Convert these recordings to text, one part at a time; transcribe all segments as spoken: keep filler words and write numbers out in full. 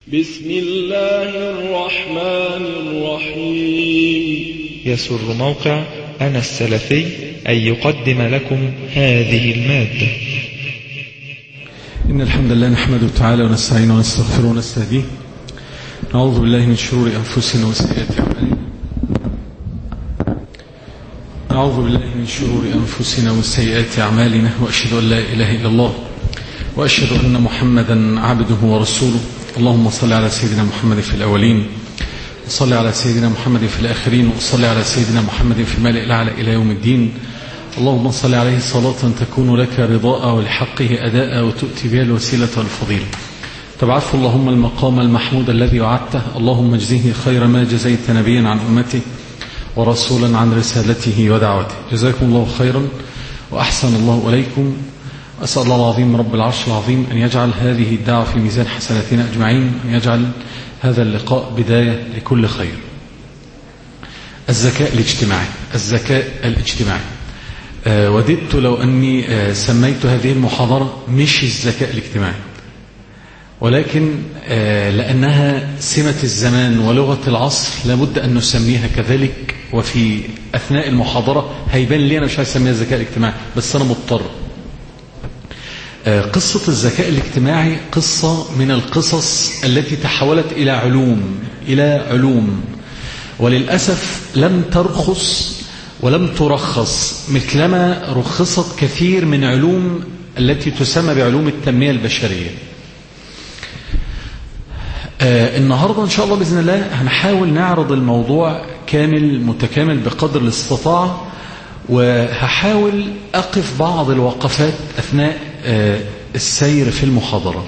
بسم الله الرحمن الرحيم. يسر موقع أنا السلفي أن يقدم لكم هذه المادة. إن الحمد لله نحمده تعالى ونستعينه ونستغفره ونستهديه. نعوذ بالله من شرور أنفسنا وسيئات أعمالنا. نعوذ بالله من شرور أنفسنا وسيئات أعمالنا وأشهد أن لا إله إلا الله وأشهد أن محمدا عبده ورسوله. اللهم صل على سيدنا محمد في الأولين وصل على سيدنا محمد في الآخرين وصل على سيدنا محمد في الملأ الأعلى إلى يوم الدين. اللهم صل عليه صلاة تكون لك رضاء ولحقه أداء وتؤتي بها الوسيلة والفضيلة. تبعث اللهم المقام المحمود الذي وعدته. اللهم اجزه خير ما جزيت نبيا عن أمته ورسولا عن رسالته ودعوته. جزاكم الله خيرا وأحسن الله إليكم. أسأل الله العظيم رب العرش العظيم أن يجعل هذه الدعوة في ميزان حسناتنا أجمعين، أن يجعل هذا اللقاء بداية لكل خير. الذكاء الاجتماعي الذكاء الاجتماعي أه وددت لو أني أه سميت هذه المحاضرة مش الذكاء الاجتماعي، ولكن أه لأنها سمة الزمان ولغة العصر لابد أن نسميها كذلك، وفي أثناء المحاضرة هيبان لي أنا مش عايز أسميها الذكاء الاجتماعي بس أنا مضطر. قصة الذكاء الاجتماعي قصة من القصص التي تحولت إلى علوم إلى علوم وللأسف لم ترخص ولم ترخص مثلما رخصت كثير من علوم التي تسمى بعلوم التنمية البشرية. آه النهاردة إن شاء الله بإذن الله هنحاول نعرض الموضوع كامل متكامل بقدر الاستطاعة، وهحاول أقف بعض الوقفات أثناء آه السير في المحاضرة.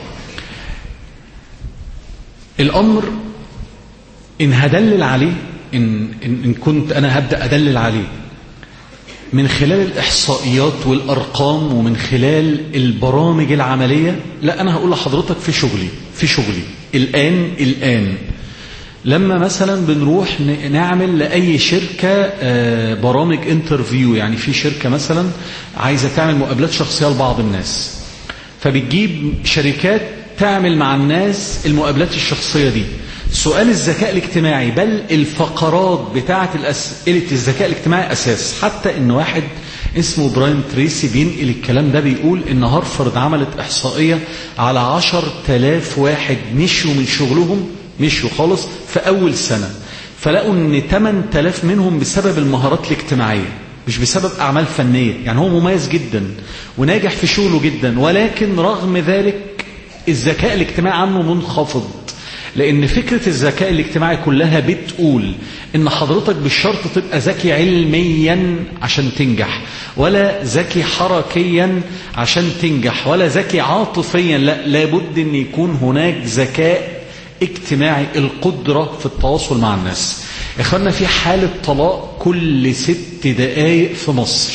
الأمر إن هدلل عليه إن, إن, إن كنت أنا هبدأ أدلل عليه من خلال الإحصائيات والأرقام ومن خلال البرامج العملية، لا أنا هقول لحضرتك في شغلي في شغلي الآن الآن لما مثلا بنروح نعمل لأي شركة برامج انترفيو، يعني في شركة مثلا عايزة تعمل مقابلات شخصية لبعض الناس، فبتجيب شركات تعمل مع الناس المقابلات الشخصية دي. سؤال الذكاء الاجتماعي بل الفقرات بتاعة أسئلة الذكاء الاجتماعي أساس، حتى إن واحد اسمه براين تريسي بينقل الكلام ده، بيقول إن هارفارد عملت إحصائية على عشر تلاف واحد مشوا من شغلهم مشوا خالص في أول سنة، فلقوا أن ثمانية آلاف منهم بسبب المهارات الاجتماعية مش بسبب أعمال فنية. يعني هو مميز جدا وناجح في شغله جدا، ولكن رغم ذلك الذكاء الاجتماعي عنه منخفض، لأن فكرة الذكاء الاجتماعي كلها بتقول إن حضرتك بالشرط تبقى ذكي علميا عشان تنجح، ولا ذكي حركيا عشان تنجح، ولا ذكي عاطفيا، لا، لابد أن يكون هناك ذكاء اجتماعي، القدرة في التواصل مع الناس. اخوانا في حالة طلاق كل ست دقايق في مصر،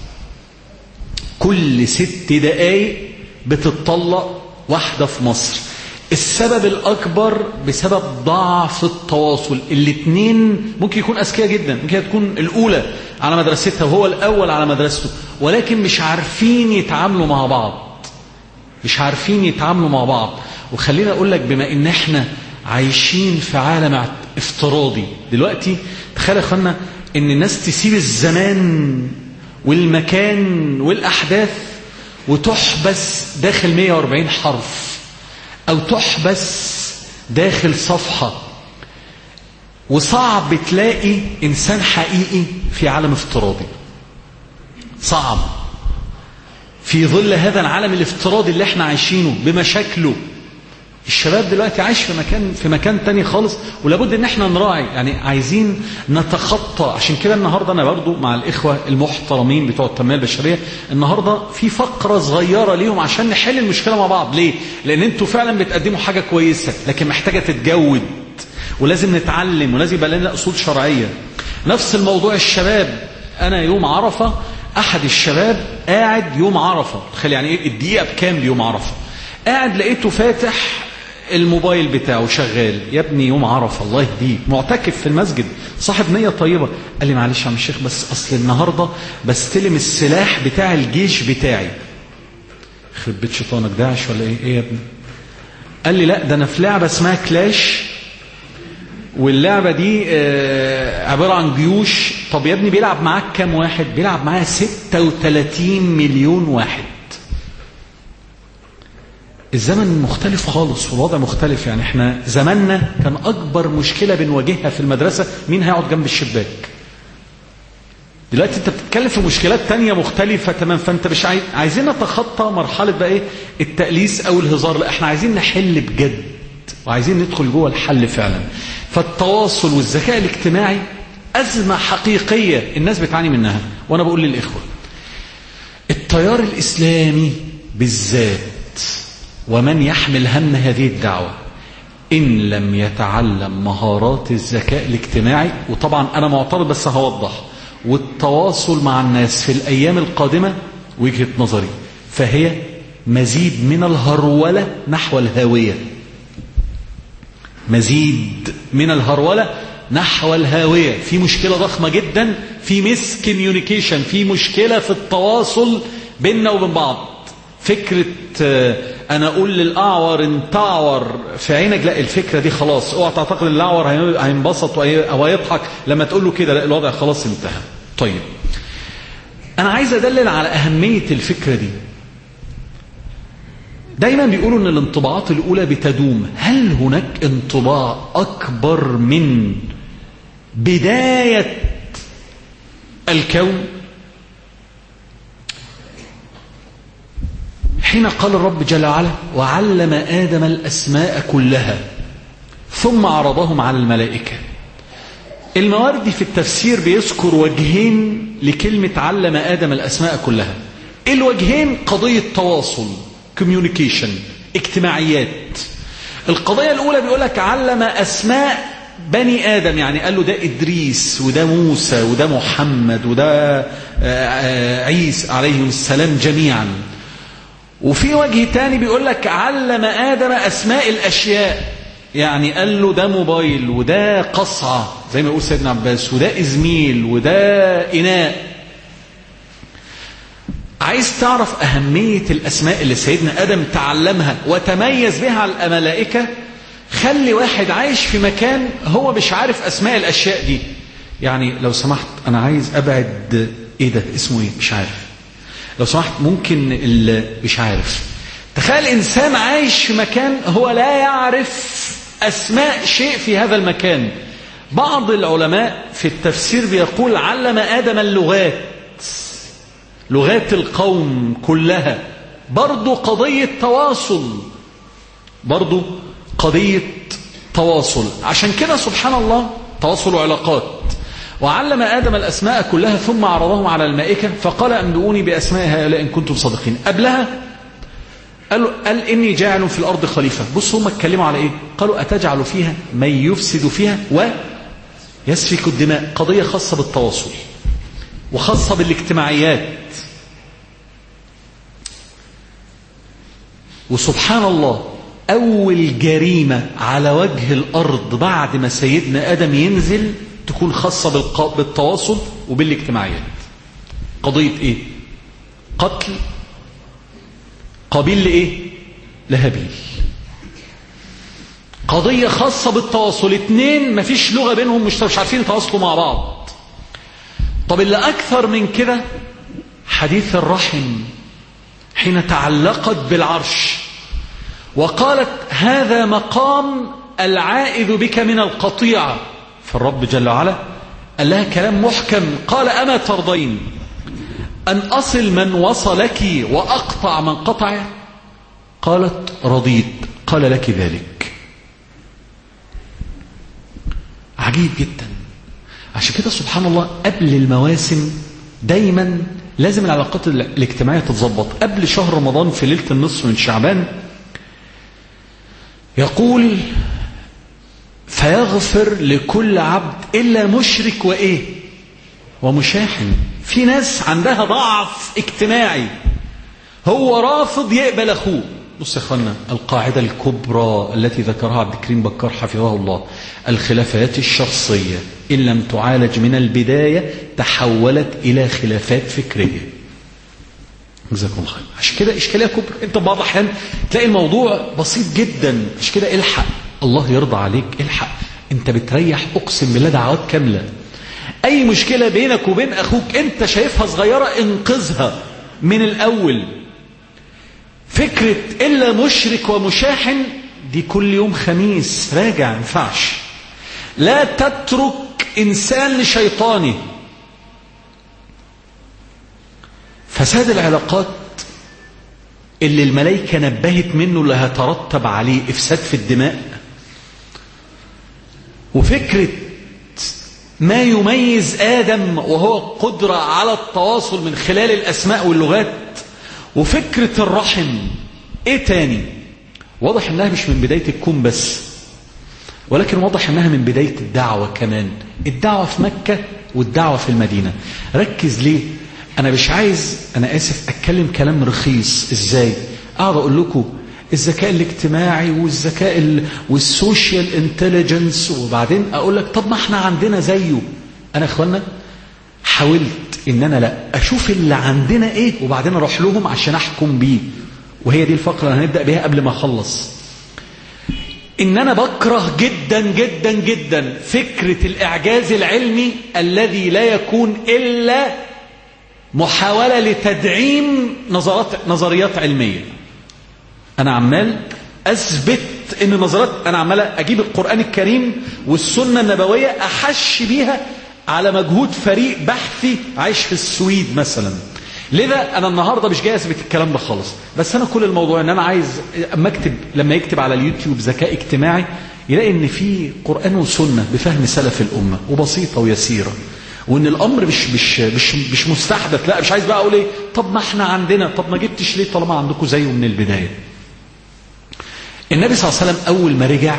كل ست دقايق بتطلق واحدة في مصر. السبب الأكبر بسبب ضعف التواصل. الاثنين ممكن يكون أذكياء جدا، ممكن تكون الأولى على مدرستها وهو الأول على مدرسته، ولكن مش عارفين يتعاملوا مع بعض مش عارفين يتعاملوا مع بعض وخلينا أقول لك، بما إن احنا عايشين في عالم افتراضي دلوقتي، تخيل يا أخوانا إن الناس تسيب الزمان والمكان والأحداث وتحبس داخل مئة وأربعين حرف، أو تحبس داخل صفحة، وصعب تلاقي إنسان حقيقي في عالم افتراضي. صعب في ظل هذا العالم الافتراضي اللي احنا عايشينه بمشاكله. الشباب دلوقتي عايش في مكان في مكان تاني خالص، ولابد ان احنا نراعي، يعني عايزين نتخطى. عشان كده النهارده انا برضو مع الاخوه المحترمين بتوع التنميه البشريه، النهارده في فقره صغيره ليهم عشان نحل المشكله مع بعض. ليه؟ لان انتوا فعلا بتقدموا حاجه كويسه، لكن محتاجه تتجود، ولازم نتعلم، ولازم يبقى لنا اصول شرعيه. نفس الموضوع الشباب. انا يوم عرفه احد الشباب قاعد يوم عرفه، تخيل يعني ايه الدقيقه بكام ليوم عرفه، قاعد لقيته فاتح الموبايل بتاعه شغال. يا ابني يوم عرفه الله يهديك، معتكف في المسجد، صاحب نية طيبة. قال لي معلش يا عم الشيخ بس اصل النهارده بستلم السلاح بتاع الجيش بتاعي. خرب بيت شيطانك، داعش ولا ايه؟ ايه يا ابني؟ قال لي لا ده أنا في لعبة اسمها كلاش، واللعبة دي عبارة عن جيوش. طب يا ابني بيلعب معاك كام واحد؟ بيلعب معايا ستة وثلاثين مليون واحد. الزمن مختلف خالص والوضع مختلف. يعني احنا زماننا كان أكبر مشكلة بنواجهها في المدرسة مين هيقعد جنب الشباك. دلوقتي انت بتتكلم في مشكلات تانية مختلفة تمام. فانت مش عايز عايزين نتخطى مرحلة بقى ايه التأليس او الهزار، لا احنا عايزين نحل بجد وعايزين ندخل جوه الحل فعلا. فالتواصل والذكاء الاجتماعي أزمة حقيقية الناس بتعاني منها. وانا بقول للإخوة التيار الإسلامي بالذات ومن يحمل هم هذه الدعوة إن لم يتعلم مهارات الذكاء الاجتماعي، وطبعا أنا معترض بس هوضح، والتواصل مع الناس في الأيام القادمة وجهة نظري فهي مزيد من الهرولة نحو الهاوية. مزيد من الهرولة نحو الهاوية. في مشكلة ضخمة جدا في ميس كوميونيكيشن، في مشكلة في التواصل بيننا وبين بعض. فكرة أنا أقول للأعور انت أعور في عينك، لا الفكرة دي خلاص. اوعى تعتقد الأعور هينبسط أو هيضحك لما تقول له كده، لا الوضع خلاص انتهى. طيب أنا عايز أدلل على أهمية الفكرة دي. دايما بيقولوا أن الانطباعات الأولى بتدوم. هل هناك انطباع أكبر من بداية الكون؟ حين قال الرب جل وعلا وعلم آدم الأسماء كلها ثم عرضهم على الملائكة. المواردي في التفسير بيذكر وجهين لكلمة علم آدم الأسماء كلها. الوجهين قضية تواصل communication اجتماعيات. القضية الأولى بيقولك علم أسماء بني آدم، يعني قال له ده إدريس وده موسى وده محمد وده عيسى عليهم السلام جميعا. وفي وجه تاني بيقول لك علم آدم أسماء الأشياء، يعني قال له ده موبايل وده قصعة زي ما يقول سيدنا عباس وده إزميل وده إناء. عايز تعرف أهمية الأسماء اللي سيدنا آدم تعلمها وتميز بها على الملائكة؟ خلي واحد عايش في مكان هو مش عارف أسماء الأشياء دي. يعني لو سمحت أنا عايز أبعد إيه ده اسمه إيه مش عارف، لو سمحت ممكن اللي مش عارف. تخيل إنسان عايش في مكان هو لا يعرف أسماء شيء في هذا المكان. بعض العلماء في التفسير بيقول علم آدم اللغات، لغات القوم كلها. برضو قضية تواصل، برضو قضية تواصل. عشان كده سبحان الله تواصل علاقات. وعلم آدم الأسماء كلها ثم عرضهم على الملائكة فقال أنبئوني بأسماء هؤلاء إن كنتم صادقين. قبلها قال, قال إني جاعل في الأرض خليفة. بص هم اتكلموا على إيه؟ قالوا أتجعل فيها من يفسد فيها ويسفك الدماء. قضية خاصة بالتواصل وخاصة بالاجتماعيات. وسبحان الله أول جريمة على وجه الأرض بعد ما سيدنا آدم ينزل تكون خاصة بالتواصل وبالاجتماعيات. قضية إيه؟ قتل قابيل لإيه؟ لهابيل. قضية خاصة بالتواصل. اتنين مفيش لغة بينهم، مش مش عارفين يتواصلوا مع بعض. طب اللي أكثر من كده حديث الرحم حين تعلقت بالعرش وقالت هذا مقام العائذ بك من القطيعة. فالرب جل وعلا قال لها كلام محكم قال أما ترضين أن أصل من وصلك وأقطع من قطع؟ قالت رضيت. قال لك ذلك. عجيب جدا. عشان كده سبحان الله قبل المواسم دايما لازم العلاقات الاجتماعية تتظبط. قبل شهر رمضان في ليلة النصف من شعبان يقول فيغفر لكل عبد إلا مشرك وإيه ومشاحن. في ناس عندها ضعف اجتماعي، هو رافض يقبل أخوه. بص يا أخوانا القاعدة الكبرى التي ذكرها عبد الكريم بكار حفظه الله، الخلافات الشخصية إن لم تعالج من البداية تحولت إلى خلافات فكرية. جزاكم الله خير. عشان كده إشكالية كبرى. أنت بعض الأحيان تلاقي الموضوع بسيط جدا، عشان كده الحق، الله يرضى عليك، الحق. أنت بتريح أقسم بالله دعوات كاملة. أي مشكلة بينك وبين أخوك أنت شايفها صغيرة انقذها من الأول. فكرة إلا مشرك ومشاحن دي كل يوم خميس راجع، ينفعش. لا تترك إنسان لشيطانه. فساد العلاقات اللي الملائكة نبهت منه اللي هترتب عليه إفساد في الدماء. وفكرة ما يميز آدم وهو قدرة على التواصل من خلال الأسماء واللغات. وفكرة الرحم. إيه تاني؟ واضح أنها مش من بداية الكون بس، ولكن واضح أنها من بداية الدعوة كمان. الدعوة في مكة والدعوة في المدينة. ركز ليه؟ أنا مش عايز، أنا آسف، أتكلم كلام رخيص. إزاي؟ أقعد أقول لكم الذكاء الاجتماعي والذكاء ال... والسوشيال انتليجنس، وبعدين أقول لك طب ما احنا عندنا زيه. أنا أخوانا حاولت إن أنا لا أشوف اللي عندنا إيه وبعدين أروح لهم عشان أحكم بيه. وهي دي الفقرة اللي هنبدأ بها قبل ما أخلص. إن أنا بكره جدا جدا جدا فكرة الإعجاز العلمي الذي لا يكون إلا محاولة لتدعيم نظرات نظريات علمية. أنا عمال أثبت إن نظرات، أنا عمال أجيب القرآن الكريم والسنة النبوية أحش بيها على مجهود فريق بحثي عايش في السويد مثلا. لذا أنا النهاردة مش جاي أثبت الكلام ده خالص، بس أنا كل الموضوع إن أنا عايز أما أكتب، لما يكتب على اليوتيوب ذكاء اجتماعي يلاقي إن في قرآن وسنة بفهم سلف الأمة وبسيطة ويسيرة، وإن الأمر مش مش مش مش مستحدث. لا مش عايز بقى أقول إيه طب ما إحنا عندنا، طب ما جبتش ليه طالما عندكم زيه من البداية. النبي صلى الله عليه وسلم أول ما رجع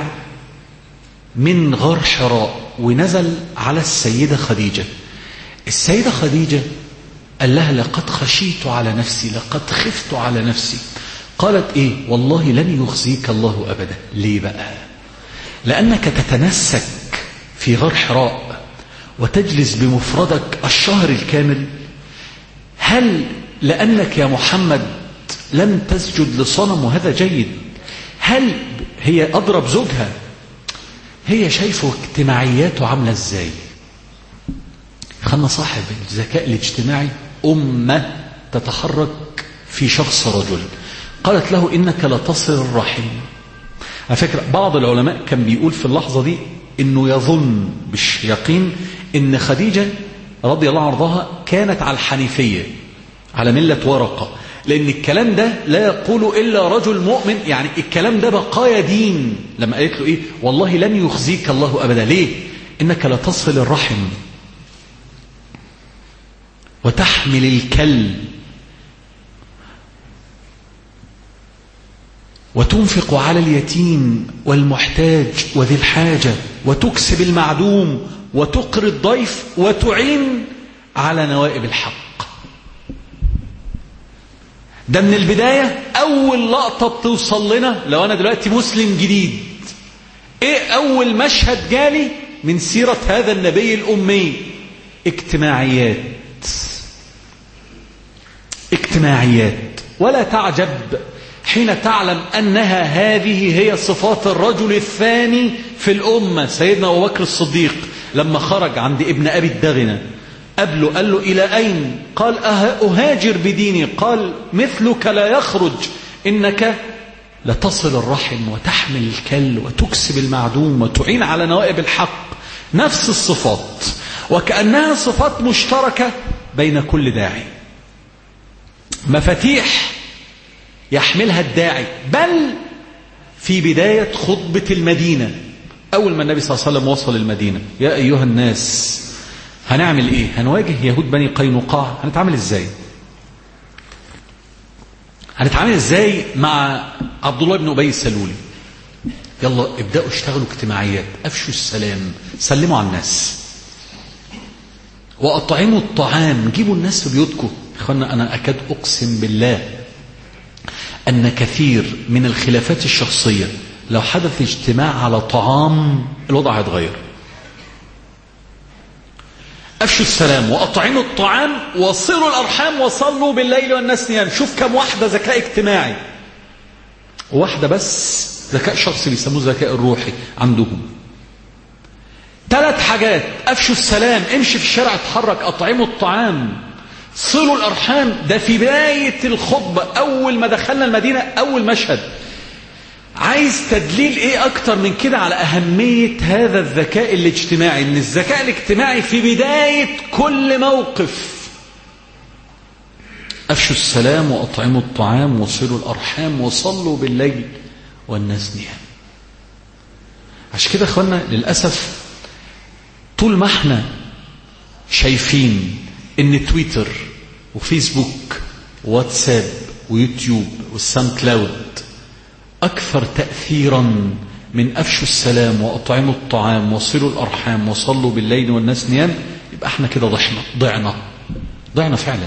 من غار حراء ونزل على السيدة خديجة، السيدة خديجة قال لها لقد خشيت على نفسي، لقد خفت على نفسي. قالت إيه؟ والله لن يخزيك الله أبدا. ليه بقى؟ لأنك تتنسك في غار حراء وتجلس بمفردك الشهر الكامل. هل لأنك يا محمد لم تسجد لصنم؟ وهذا جيد. هل هي أضرب زوجها؟ هي شايفه اجتماعياته عاملة ازاي؟ خلنا صاحب الذكاء الاجتماعي أمة تتحرك في شخص رجل. قالت له إنك لتصل الرحم. على فكرة بعض العلماء كان بيقول في اللحظة دي إنه يظن مش يقين إن خديجة رضي الله عنها كانت على الحنيفية، على ملة ورقة، لأن الكلام ده لا يقول إلا رجل مؤمن. يعني الكلام ده بقايا دين. لما قالت له إيه؟ والله لن يخزيك الله أبدا. ليه؟ إنك لتصل الرحم وتحمل الكل وتنفق على اليتيم والمحتاج وذي الحاجة وتكسب المعدوم وتقري الضيف وتعين على نوائب الحق. ده من البداية أول لقطة بتوصل لنا. لو أنا دلوقتي مسلم جديد، إيه أول مشهد جالي من سيرة هذا النبي الأمي؟ اجتماعيات اجتماعيات. ولا تعجب حين تعلم أنها هذه هي صفات الرجل الثاني في الأمة. سيدنا أبو بكر الصديق لما خرج عند ابن أبي الدغنة قبله قال له إلى أين؟ قال أهاجر بديني. قال مثلك لا يخرج، إنك لتصل الرحم وتحمل الكل وتكسب المعدوم وتعين على نوائب الحق. نفس الصفات، وكأنها صفات مشتركة بين كل داعي، مفاتيح يحملها الداعي. بل في بداية خطبة المدينة، أول ما النبي صلى الله عليه وسلم وصل المدينة، يا أيها الناس هنعمل إيه؟ هنواجه يهود بني قينقاع. هنتعامل إزاي؟ هنتعامل إزاي مع عبد الله بن أبي السلولي؟ يلا ابدأوا اشتغلوا اجتماعيات، أفشوا السلام، سلموا على الناس، وأطعموا الطعام، جيبوا الناس في بيوتكم. إخوانا أنا أكاد أقسم بالله أن كثير من الخلافات الشخصية لو حدث اجتماع على طعام الوضع هيتغير. أفشوا السلام وأطعموا الطعام وصلوا الأرحام وصلوا بالليل والناس نيام. شوف كم واحدة ذكاء اجتماعي، واحدة بس ذكاء شخصي بيسموه الذكاء الروحي عندهم. ثلاث حاجات: أفشوا السلام، امشي في الشارع اتحرك، أطعموا الطعام، صلوا الأرحام. ده في بداية الخطبة أول ما دخلنا المدينة، أول مشهد. عايز تدليل ايه اكتر من كده على اهمية هذا الذكاء الاجتماعي؟ ان الذكاء الاجتماعي في بداية كل موقف. افشوا السلام واطعموا الطعام وصلوا الارحام وصلوا بالليل والناس نيام. عشان كده اخوانا للأسف طول ما احنا شايفين ان تويتر وفيسبوك وواتساب ويوتيوب والساوند كلاود أكثر تأثيرا من أفشوا السلام وأطعموا الطعام وصلوا الأرحام وصلوا بالليل والناس نيام، يبقى احنا كده ضحنا ضعنا ضعنا فعلا.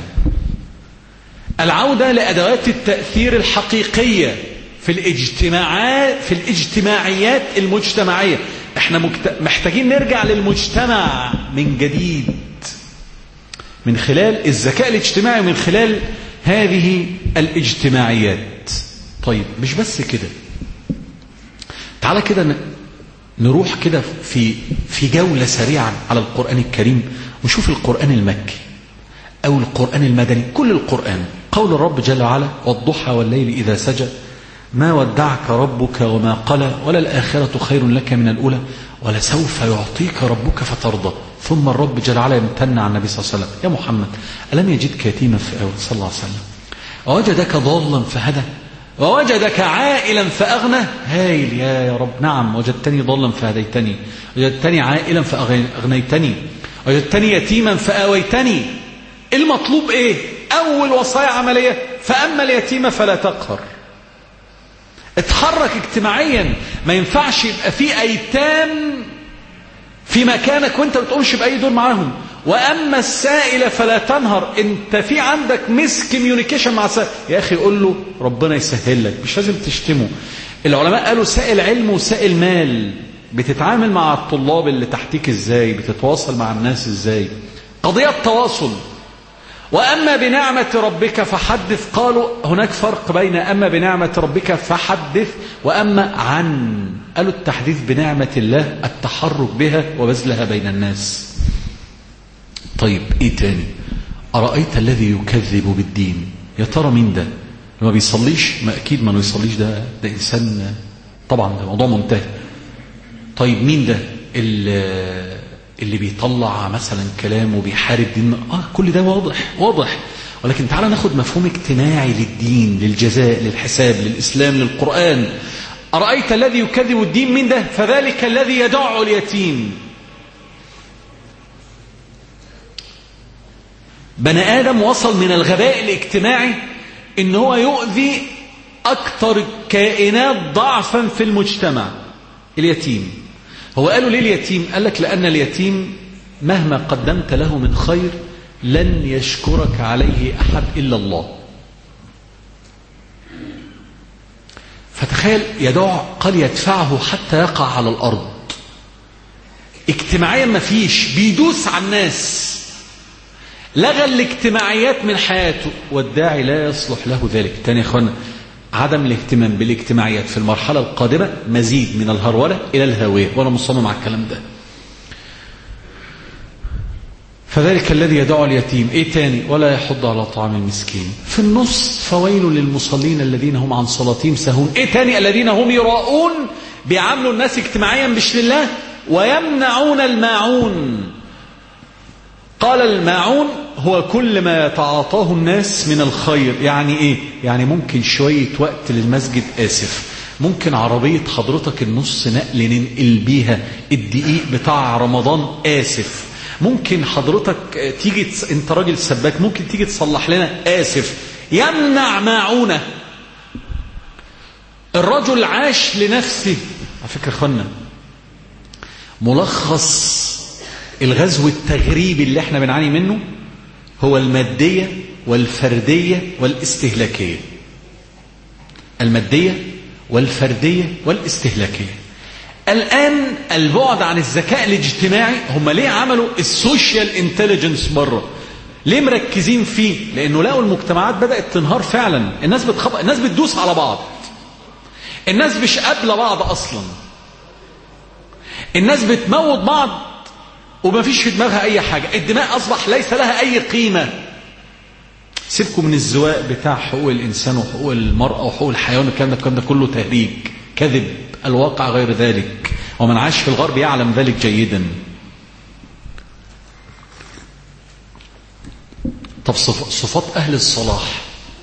العودة لأدوات التأثير الحقيقية في الاجتماعات في الاجتماعيات المجتمعية. احنا مجت... محتاجين نرجع للمجتمع من جديد من خلال الذكاء الاجتماعي، من خلال هذه الاجتماعيات. طيب مش بس كده، تعالى كده نروح كده في في جولة سريعة على القرآن الكريم ونشوف القرآن المكي أو القرآن المدني. كل القرآن قول الرب جل وعلا: والضحى والليل إذا سجى ما ودعك ربك وما قلى وللآخرة خير لك من الأولى ولسوف يعطيك ربك فترضى. ثم الرب جل وعلا يمتن على النبي صلى الله عليه وسلم: يا محمد ألم يجدك يتيما فآوى صلى الله عليه وسلم ووجدك ضالا فهدى ووجدك عائلا فأغنى. هايل يا يا رب. نعم، وجدتني ضالا فهديتني، وجدتني عائلا فأغنيتني، وجدتني يتيما فآويتني. المطلوب ايه؟ أول وصايا عملية: فأما اليتيم فلا تقهر. اتحرك اجتماعيا. ما ينفعش يبقى في أيتام في مكانك وانت بتقومش بأي دور معاهم. وأما السائل فلا تنهر. انت في عندك مس كوميونيكيشن مع السائل، يا أخي قول له ربنا يسهل لك، مش لازم تشتمه. العلماء قالوا سائل علم وسائل مال. بتتعامل مع الطلاب اللي تحتيك ازاي، بتتواصل مع الناس ازاي، قضية تواصل. وأما بنعمة ربك فحدث. قالوا هناك فرق بين أما بنعمة ربك فحدث وأما عن. قالوا التحديث بنعمة الله التحرك بها وبذلها بين الناس. طيب ايه تاني؟ أرأيت الذي يكذب بالدين. يا ترى مين ده؟ ما بيصليش؟ ما أكيد ما يصليش، ده ده إنسان طبعا، ده موضوع منتهي. طيب مين ده اللي, اللي بيطلع مثلا كلام وبيحارب دين؟ آه كل ده واضح واضح. ولكن تعالى ناخد مفهوم اجتماعي للدين، للجزاء، للحساب، للإسلام، للقرآن. أرأيت الذي يكذب الدين، مين ده؟ فذلك الذي يدع اليتيم. بني آدم وصل من الغباء الاجتماعي إن هو يؤذي أكثر الكائنات ضعفا في المجتمع، اليتيم. هو قالوا ليه اليتيم؟ قال لك لأن اليتيم مهما قدمت له من خير لن يشكرك عليه أحد إلا الله. فتخيل يدع، قال يدفعه حتى يقع على الأرض. اجتماعيا ما فيش، بيدوس على الناس، لغى الاجتماعيات من حياته، والداعي لا يصلح له ذلك. تاني يا اخوانا، عدم الاهتمام بالاجتماعيات في المرحلة القادمة مزيد من الهرولة إلى الهاوية، وأنا مصمم على الكلام ده. فذلك الذي يدعو اليتيم. ايه تاني؟ ولا يحض على طعام المسكين. في النص: فويل للمصلين الذين هم عن صلاتهم ساهون. ايه تاني؟ الذين هم يراؤون، بيعاملوا الناس اجتماعيا مش لله، ويمنعون الماعون. قال الماعون هو كل ما يتعاطاه الناس من الخير. يعني ايه؟ يعني ممكن شوية وقت للمسجد، آسف، ممكن عربية حضرتك النص نقل ننقل بيها الدقيق بتاع رمضان، آسف، ممكن حضرتك تيجي تص... انت راجل سباك ممكن تيجي تصلح لنا، آسف. يمنع ماعونه. الرجل عاش لنفسه. على فكرة اخوانا، ملخص الغزو التغريبي اللي احنا بنعاني منه هو المادية والفردية والاستهلاكية. المادية والفردية والاستهلاكية. الآن البعد عن الذكاء الاجتماعي، هم ليه عملوا السوشيال انتليجنس بره؟ ليه مركزين فيه؟ لأنه لقوا المجتمعات بدأت تنهار فعلا. الناس بتخبط، الناس بتدوس على بعض، الناس مش قابلة بعض أصلا، الناس بتموت بعض وما فيش في دماغها أي حاجة. الدماء أصبح ليس لها أي قيمة. سيبكم من الزواق بتاع حقوق الإنسان وحقوق المرأة وحقوق الحيوان، الكلام ده الكلام ده كله تهريج كذب، الواقع غير ذلك، ومن عاش في الغرب يعلم ذلك جيدا. طب صفات أهل الصلاح،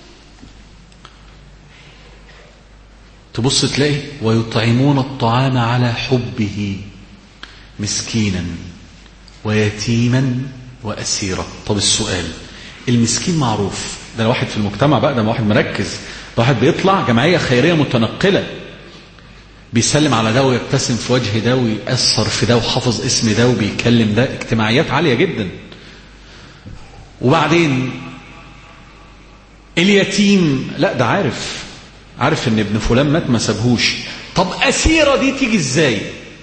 تبص تلاقي ويطعمون الطعام على حبه مسكينا ويتيما وأسيرا. طب السؤال، المسكين معروف، ده واحد في المجتمع بقى، ده واحد مركز، ده واحد بيطلع جمعية خيرية متنقلة، بيسلم على ده ويبتسم في وجه ده ويأثر في ده وحافظ اسم ده وبيكلم ده، اجتماعيات عالية جدا. وبعدين اليتيم، لا ده عارف عارف ان ابن فلان مات ما سابهوش. طب أسيرة دي تيجي ازاي؟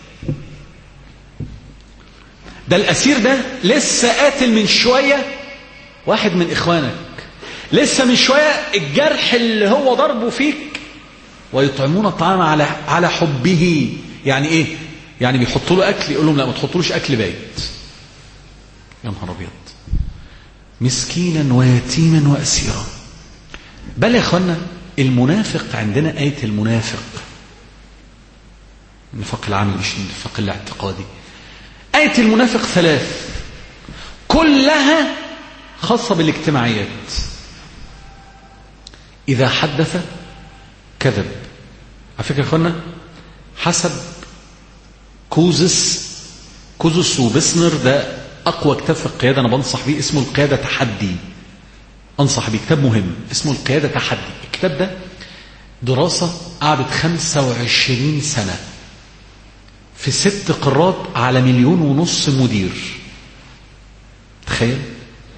ده الأسير ده لسه قاتل من شوية واحد من إخوانك، لسه من شوية الجرح اللي هو ضربه فيك. ويطعمون الطعام على على حبه، يعني ايه؟ يعني بيحطوا له اكل، يقول لهم لا ما تحطولوش اكل بايت. يا نهار ابيض، مسكينا ويتيما واسيرا. بل يا اخوانا المنافق عندنا آية المنافق، النفاق العملي مش النفاق الاعتقادي. آية المنافق ثلاث كلها خاصة بالاجتماعيات. إذا حدث كذب. على فكرة يا اخوانا حسب كوزس كوزس وبسنر، ده أقوى كتاب في القيادة أنا بنصح بيه، اسمه القيادة تحدي. أنصح بيه، كتاب مهم اسمه القيادة تحدي. الكتاب ده دراسة قعدت خمسة وعشرين سنة في ست قارات على مليون ونص مدير. تخيل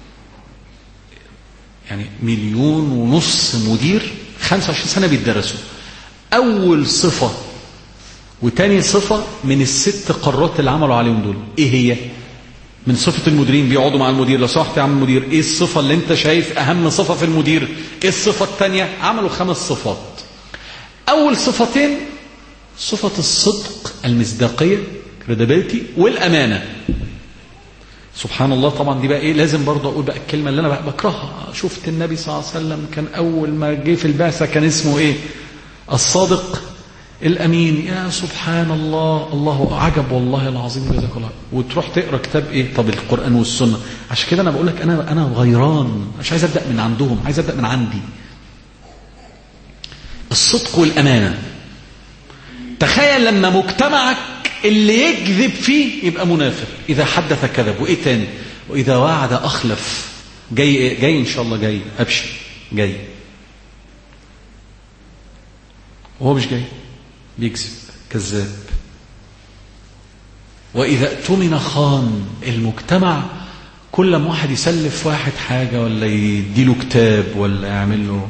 يعني مليون ونص مدير، خمسة وعشرين سنة بيدرسوا. أول صفة وتاني صفة من الست قارات اللي عملوا عليهم دول إيه هي؟ من صفة المديرين، بيقعدوا مع المدير، لو سمحت يا عم المدير إيه الصفة اللي أنت شايف أهم صفة في المدير؟ إيه الصفة التانية؟ عملوا خمس صفات. أول صفتين صفة الصدق، المصداقية credibility، والأمانة. سبحان الله، طبعا دي بقى ايه، لازم برضه اقول بقى الكلمه اللي انا بكرهها. شفت النبي صلى الله عليه وسلم كان اول ما جه في البعثه كان اسمه ايه؟ الصادق الامين. يا سبحان الله، الله عجب والله العظيم، جزاك الله. وتروح تقرا كتاب ايه؟ طب القران والسنه. عشان كده انا بقول لك انا انا غيران، مش عايز ابدا من عندهم، عايز ابدا من عندي. الصدق والامانه. تخيل لما مجتمعك اللي يكذب فيه يبقى منافق. إذا حدث كذب. وإيه تاني؟ وإذا وعد أخلف. جاي جاي إن شاء الله، جاي أبشر، جاي وهو مش جاي، بيكذب، كذاب. وإذا اؤتمن خان. المجتمع كل ما واحد يسلف واحد حاجة ولا يديله كتاب ولا يعمل له.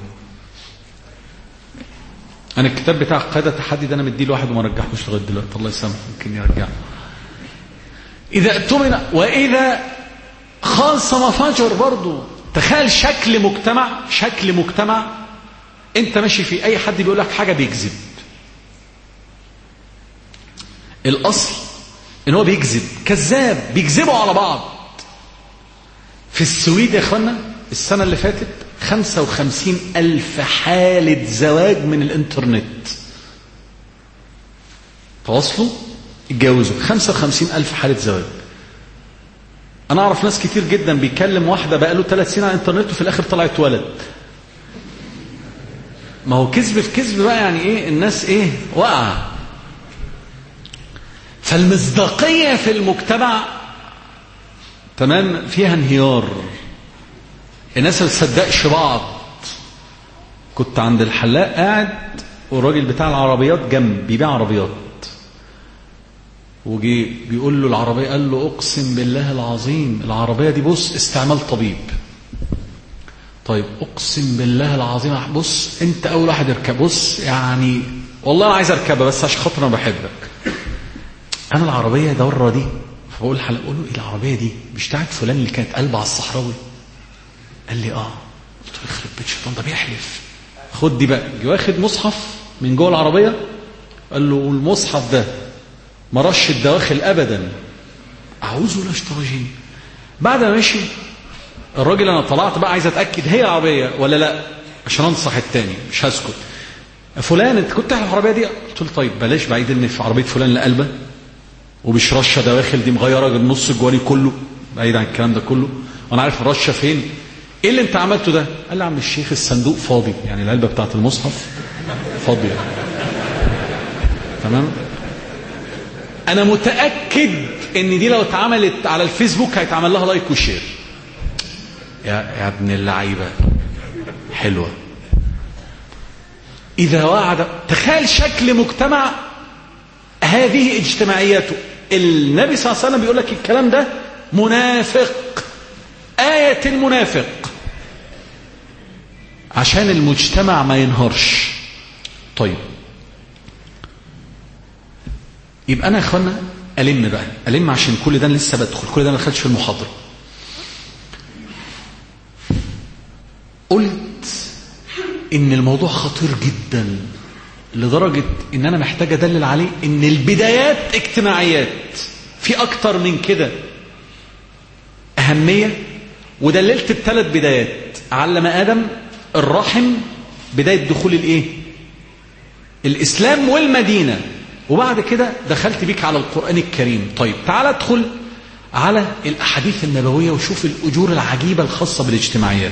أنا الكتاب بتاع قيادة تحدي ده أنا مديه واحد وما رجحوش لغاية دلوقتي، الله يسامحه يمكن يرجعه. إذا اؤتمن وإذا خاصم فجر. برضه تخيل شكل مجتمع، شكل مجتمع أنت ماشي فيه أي حد بيقول لك حاجة بيكذب. الأصل إن هو بيكذب، كذاب، بيكذبوا على بعض. في السويد يا إخوانا السنة اللي فاتت خمسة وخمسين ألف حالة زواج من الانترنت. تواصلوا اتجوزوا، خمسة وخمسين ألف حالة زواج. أنا أعرف ناس كتير جدا بيكلم واحدة بقى له ثلاث سنين على الانترنت وفي الآخر طلعت ولد. ما هو كذب في كذب بقى، يعني إيه الناس إيه وقع. فالمصداقية في المجتمع تمام فيها انهيار. الناس ما تصدقش بعض. كنت عند الحلاق قاعد والراجل بتاع العربيات جنب بيبيع عربيات، وجي بيقول له العربية، قال له اقسم بالله العظيم العربية دي بص استعمال طبيب. طيب اقسم بالله العظيم بص انت اول واحد اركب، بص يعني والله انا عايز اركبها بس عشان خاطر انا بحبك. انا العربيه دوره دي، فبقول الحلاق بقول له ايه العربيه دي مش بتاعت فلان اللي كانت قلبه على الصحراوي؟ قال لي اه. قلت له يخرب بيت الشيطان ده بيحلف. خد دي بقى. جه واخد مصحف من جوه العربيه، قال له والمصحف ده ما رش الدواخل ابدا. اعوذ بالله من الشيطان الرجيم. بعد ما مشي الراجل انا طلعت بقى عايز اتاكد هي عربيه ولا لا عشان انصح التاني، مش هسكت. فلان انت كنت على العربيه دي؟ قلت له طيب بلاش بعيد ان في عربيه فلان اللي قلبه ومش رشه دواخل دي مغيره النص الجواني كله، بعيد عن الكلام ده كله، وانا عارف الرشه فين. ايه اللي انت عملته ده؟ قال لي عم الشيخ الصندوق فاضي، يعني العلبه بتاعت المصحف فاضيه. تمام. انا متاكد ان دي لو اتعملت على الفيسبوك هيتعمل لها لايك وشير. يا يا ابن اللعيبه حلوه. اذا وعد، تخيل شكل مجتمع هذه اجتماعياته. النبي صلى الله عليه وسلم بيقول لك الكلام ده منافق، آية المنافق، عشان المجتمع ما ينهارش. طيب يبقى انا يا اخوانا ألم بقى ألم عشان كل ده لسه بدخل، كل ده ما دخلتش في المحاضرة. قلت ان الموضوع خطير جدا لدرجة ان انا محتاج ادلل عليه ان البدايات اجتماعيات، في اكتر من كده اهمية. ودللت بثلاث بدايات: علم ادم، الرحم، بداية دخول الايه الاسلام والمدينة، وبعد كده دخلت بيك على القرآن الكريم. طيب تعال ادخل على الاحاديث النبوية وشوف الاجور العجيبة الخاصة بالاجتماعيات.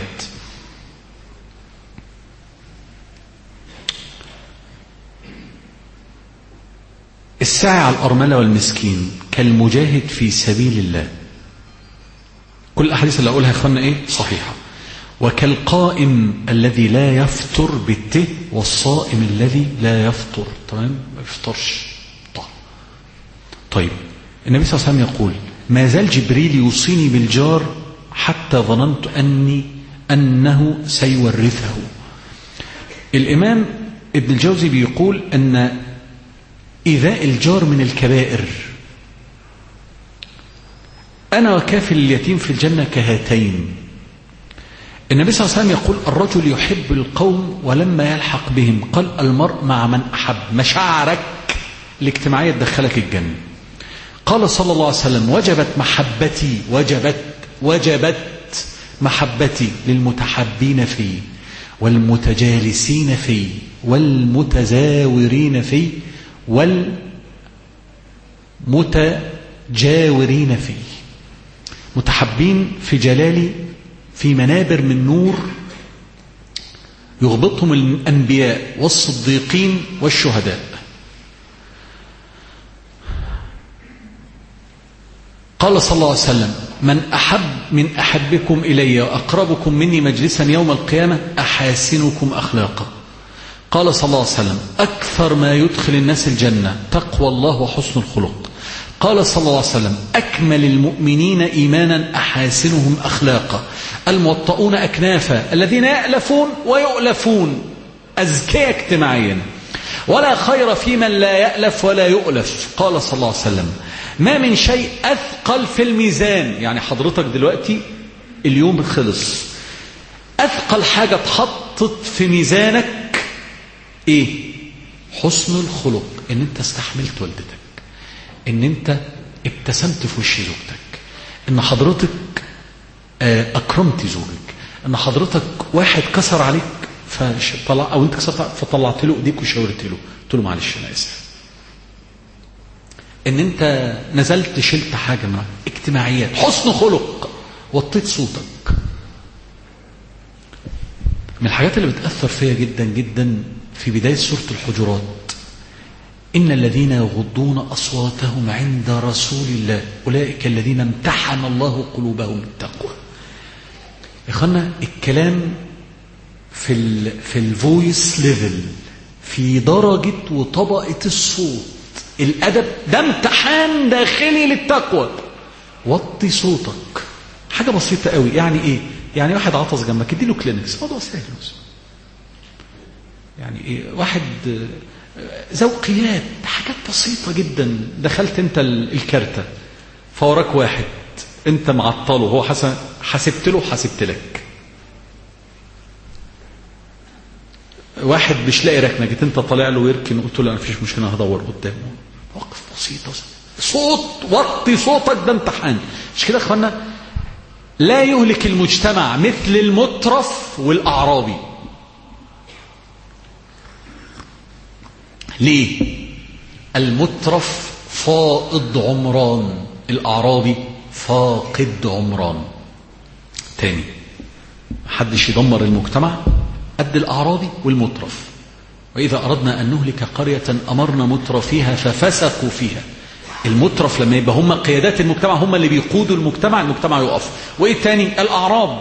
السعي على الأرملة والمسكين كالمجاهد في سبيل الله. كل الأحاديث اللي أقولها يا أخوانا إيه صحيحة. وكالقائم الذي لا يفطر بالته والصائم الذي لا يفطر. تمام، ما يفطرش. طيب. طيب النبي صلى الله عليه وسلم يقول: ما زال جبريل يوصيني بالجار حتى ظننت أني أنه سيورثه. الإمام ابن الجوزي بيقول أن إيذاء الجار من الكبائر. أنا وكافل اليتيم في الجنة كهاتين. النبي صلى الله عليه وسلم يقول: الرجل يحب القوم ولما يلحق بهم قال المرء مع من أحب. مشاعرك الاجتماعية تدخلك الجنة. قال صلى الله عليه وسلم: وجبت محبتي وجبت وجبت محبتي للمتحبين فيه والمتجالسين فيه والمتزاورين فيه والمتجاورين فيه. متحبين في جلالي في منابر من نور يغبطهم الأنبياء والصديقين والشهداء. قال صلى الله عليه وسلم: من أحب من أحبكم إلي وأقربكم مني مجلسا يوم القيامة أحاسنكم أخلاقا. قال صلى الله عليه وسلم: أكثر ما يدخل الناس الجنة تقوى الله وحسن الخلق. قال صلى الله عليه وسلم: أكمل المؤمنين إيمانا أحاسنهم أخلاقا. الموطؤون أكنافا الذين يألفون ويؤلفون. أزكياء اجتماعيا. ولا خير في من لا يألف ولا يؤلف. قال صلى الله عليه وسلم: ما من شيء أثقل في الميزان. يعني حضرتك دلوقتي اليوم خلص، أثقل حاجة اتحطت في ميزانك إيه؟ حسن الخلق. إن أنت استحملت والدتك، إن أنت ابتسمت في وش زوجتك، إن حضرتك أكرمت زوجك، إن حضرتك واحد كسر عليك فطلع أو أنت كسرت فطلعت له إيديك وشاورت له قلت له معلش أنا آسف. إن أنت نزلت شلت حاجة معك. اجتماعيات، حسن خلق، وطيت صوتك. من الحاجات اللي بتأثر فيها جدا جدا في بداية سورة الحجرات: إن الذين يغضون أصواتهم عند رسول الله أولئك الذين امتحن الله قلوبهم بالتقوى. يا اخوانا الكلام في ال في الفويس ليفل، في درجة وطبقة الصوت، الأدب ده امتحان داخلي للتقوى. وطي صوتك. حاجة بسيطة قوي. يعني إيه؟ يعني واحد عطس جنبك اديله كلينكس، موضوع سهل. يعني إيه؟ واحد ذوقيات، حاجات بسيطة جدا. دخلت انت الكارتة فوراك واحد انت معطله، هو حسبت له حسبت لك. واحد مش لاقي ركنه، جيت انت طالع له ويركن قلت له مفيش مشكله هدور قدامه. مواقف بسيطه. صوت وطي صوتك، ده امتحان. مش كده يا اخوانا؟ لا يهلك المجتمع مثل المترف والاعرابي. ليه؟ المترف فائض عمران، الاعرابي فاقد عمران. تاني، محدش يدمر المجتمع قد الأعرابي والمترف. وإذا أردنا أن نهلك قرية أمرنا مترفيها ففسقوا فيها. المترف لما يبقى هم قيادات المجتمع، هم اللي بيقودوا المجتمع، المجتمع يقف. وإيه تاني؟ الأعراب.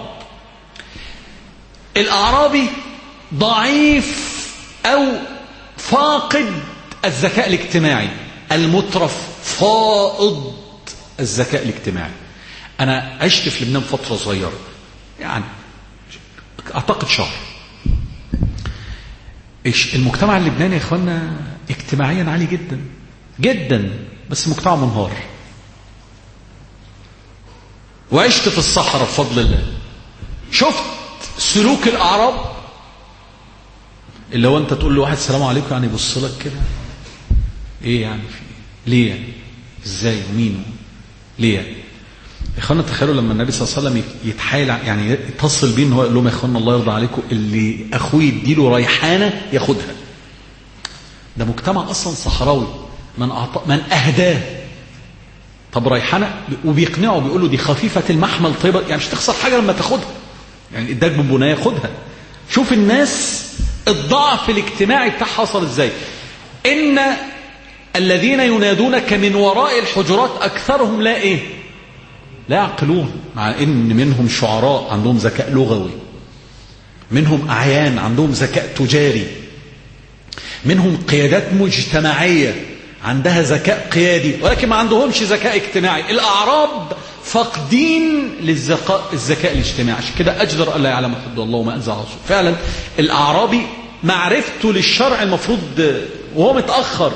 الأعرابي ضعيف أو فاقد الذكاء الاجتماعي، المترف فائض الذكاء الاجتماعي. أنا عشت في لبنان فترة صغيرة، يعني أعتقد شهر. المجتمع اللبناني يا إخوانا اجتماعيا عالي جدا جدا، بس مجتمع منهار. وعشت في الصحراء بفضل الله، شفت سلوك الأعراب اللي هو أنت تقول له واحد السلام عليكم يعني يبص لك كده، إيه يعني في ليه يعني؟ إزاي ومين ليه يعني؟ يا اخوانا تخيلوا لما النبي صلى الله عليه وسلم يتحايل يعني يتصل بيه ان هو يقول لهم يا اخوانا الله يرضى عليكم اللي اخوه يديله ريحانه ياخدها. ده مجتمع اصلا صحراوي، من أعط... من اهداه. طب ريحانه، وبيقنعه بيقول له دي خفيفه المحمل طيبه، يعني مش تخسر حاجه لما تاخدها، يعني اداك بونبونيه خدها. شوف الناس الضعف الاجتماعي بتاعها حصل ازاي. ان الذين ينادونك من وراء الحجرات اكثرهم لا ايه لا يعقلون، مع ان منهم شعراء عندهم ذكاء لغوي، منهم اعيان عندهم ذكاء تجاري، منهم قيادات مجتمعيه عندها ذكاء قيادي، ولكن ما عندهمش ذكاء اجتماعي. الاعراب فاقدين للذكاء الذكاء الاجتماعي. عشان كده اجدر الا يعلم حدود الله وما انزل على رسوله. فعلا الاعرابي معرفته للشرع المفروض وهو متاخر.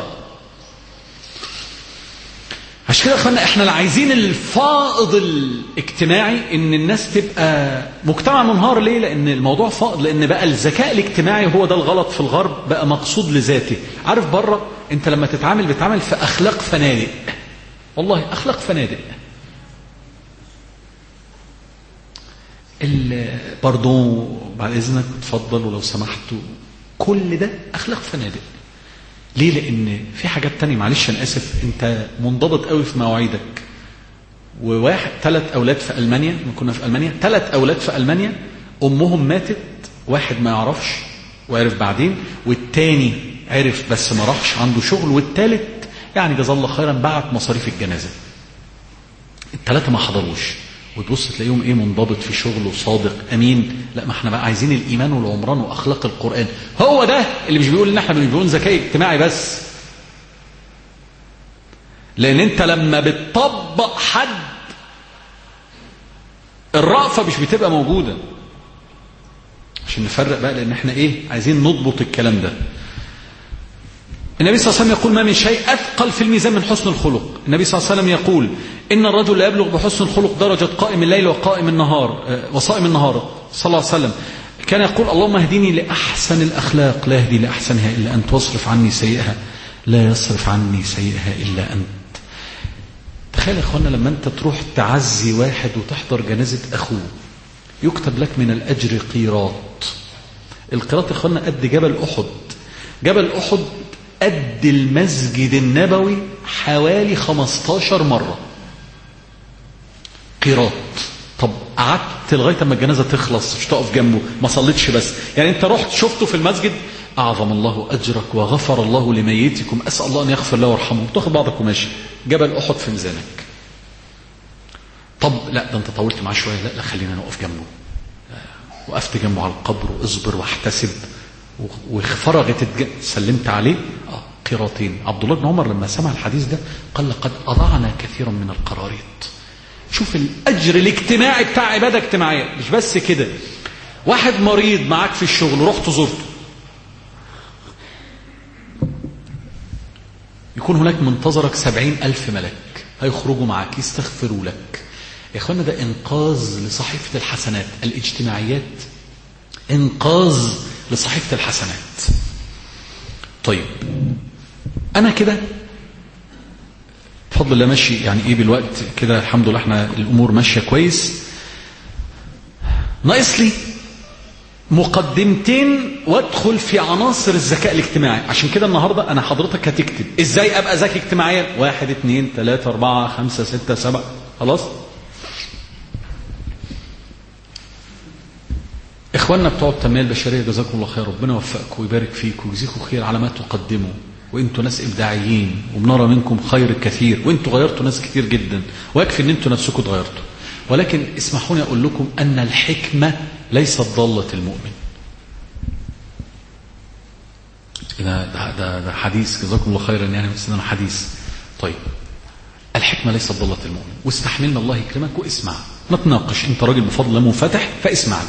عشان كده اخوانا احنا اللي عايزين الفائض الاجتماعي، ان الناس تبقى مجتمع منهار. ليه؟ لان الموضوع فائض، لان بقى الذكاء الاجتماعي هو ده الغلط في الغرب، بقى مقصود لذاته. عارف بره انت لما تتعامل بتعامل في اخلاق فنادق، والله اخلاق فنادق. برضو بعد اذنك اتفضل ولو سمحتوا، كل ده اخلاق فنادق. ليه؟ لان في حاجات تانية، معلش انا اسف، انت منضبط قوي في مواعيدك. وواحد ثلاث اولاد في المانيا، ما كنا في المانيا، ثلاث اولاد في المانيا امهم ماتت، واحد ما يعرفش وعرف بعدين، والتاني عرف بس ما راحش عنده شغل، والتالت يعني جزاه الله خيرا بعت مصاريف الجنازه. الثلاثه ما حضروش، وتبص تلاقيهم ايه منضبط في شغله صادق امين. لا، ما احنا بقى عايزين الايمان والعمران واخلاق القران. هو ده اللي مش بيقول ان احنا مش بنقول ذكاء اجتماعي بس، لان انت لما بتطبق حد الرأفة مش بتبقى موجودة. عشان نفرق بقى، لان احنا ايه عايزين نضبط الكلام ده. النبي صلى الله عليه وسلم يقول ما من شيء أثقل في الميزان من حسن الخلق. النبي صلى الله عليه وسلم يقول إن الرجل لا يبلغ بحسن الخلق درجة قائم الليل وقائم النهار وصائم النهار. صلى الله عليه وسلم كان يقول اللهم اهدني لأحسن الأخلاق لا يهدي لأحسنها إلا أنت، واصرف عني سيئها لا يصرف عني سيئها إلا أنت. تخيل يا إخوانا لما أنت تروح تعزي واحد وتحضر جنازة أخوه، يكتب لك من الأجر قيراط. القيراط يا إخوانا قد جبل أحد. جبل أحد قد المسجد النبوي حوالي خمستاشر مرة قيراط. طب قعدت لغاية ما الجنازة تخلص مش تقف جنبه، ما صليتش بس، يعني انت رحت شفته في المسجد، أعظم الله أجرك وغفر الله لميتكم، أسأل الله أن يغفر له ويرحمه، تاخد بعضك وماشي. جبل أحد في ميزانك. طب لا ده انت طولت معاه شوية، لا لا خلينا نقف جنبه. وقفت جنبه على القبر واصبر واحتسب وفرغت الج... سلمت عليه اه قيراطين. عبد الله بن عمر لما سمع الحديث ده قال لقد أضعنا كثيرا من القراريط. شوف الأجر الاجتماعي بتاع عبادة اجتماعية. مش بس كده، واحد مريض معاك في الشغل ورحت زرته، يكون هناك منتظرك سبعين ألف ملك هيخرجوا معك يستغفروا لك. يا اخوانا ده انقاذ لصحيفة الحسنات. الاجتماعيات انقاذ لصحيفة الحسنات. طيب انا كده بفضل الله ماشي يعني ايه بالوقت كده، الحمد لله احنا الامور ماشيه كويس. ناقص لي مقدمتين وادخل في عناصر الذكاء الاجتماعي. عشان كده النهارده انا حضرتك هتكتب ازاي ابقى ذكي اجتماعيا، واحد اتنين تلاته اربعه خمسه سته سبعه. خلاص اخواننا بتوع التنميه البشريه جزاكم الله خير، ربنا يوفقكم ويبارك فيكم ويجزيكم خير على ما تقدموا، وانتوا ناس ابداعيين وبنرى منكم خير كثير، وانتوا غيرتوا ناس كتير جدا، ويكفي ان انتوا نفسكم اتغيرتوا. ولكن اسمحوني اقول لكم ان الحكمه ليست ضاله المؤمن. ده ده ده حديث جزاكم الله خيرا يعني، بس ده حديث. طيب الحكمه ليست ضاله المؤمن، واستحملنا الله يكرمك واسمع نتناقش. انت راجل بفضل الله منفتح فاسمعني.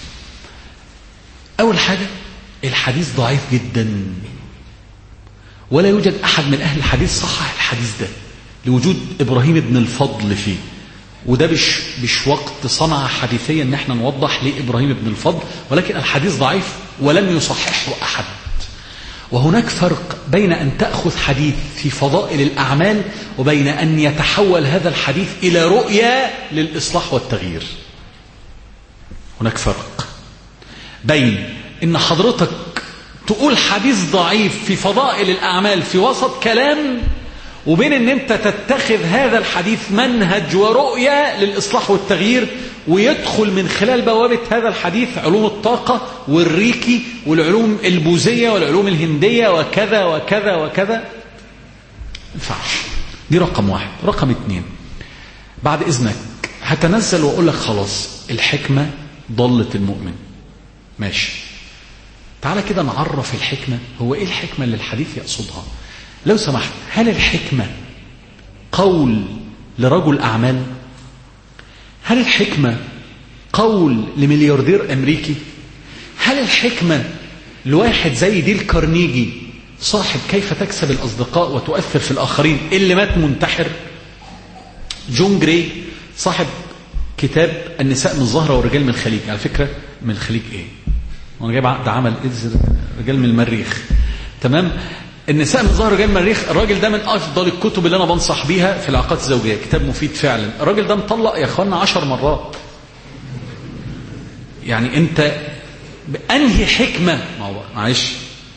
اول حاجه الحديث ضعيف جدا، ولا يوجد أحد من أهل الحديث صحح الحديث ده لوجود إبراهيم بن الفضل فيه. وده مش مش وقت صنعة حديثية ان احنا نوضح ليه إبراهيم بن الفضل، ولكن الحديث ضعيف ولم يصححه أحد. وهناك فرق بين أن تأخذ حديث في فضائل الأعمال وبين أن يتحول هذا الحديث إلى رؤية للإصلاح والتغيير. هناك فرق بين ان حضرتك تقول حديث ضعيف في فضائل الأعمال في وسط كلام، وبين ان انت تتخذ هذا الحديث منهج ورؤية للإصلاح والتغيير، ويدخل من خلال بوابة هذا الحديث علوم الطاقة والريكي والعلوم البوذية والعلوم الهندية وكذا وكذا وكذا. ينفعش. دي رقم واحد. رقم اتنين، بعد إذنك هتنزل وأقول لك خلاص الحكمة ضلت المؤمن، ماشي. تعالى كده نعرف الحكمة. هو ايه الحكمة اللي الحديث يقصدها؟ لو سمحت، هل الحكمة قول لرجل أعمال؟ هل الحكمة قول لملياردير أمريكي؟ هل الحكمة لواحد زي ديل كارنيجي صاحب كيف تكسب الأصدقاء وتؤثر في الآخرين اللي مات منتحر؟ جون جراي صاحب كتاب النساء من الزهرة والرجال من الخليج. على فكرة من الخليج ايه؟ وانا جايب عقد عمل إذ رجال من المريخ. تمام. النساء من ظهر رجال المريخ، الراجل ده من افضل الكتب اللي انا بنصح بيها في العلاقات الزوجيه، كتاب مفيد فعلا. الراجل ده مطلق يا اخوانا عشر مرات. يعني انت بانهي حكمه؟ معلش،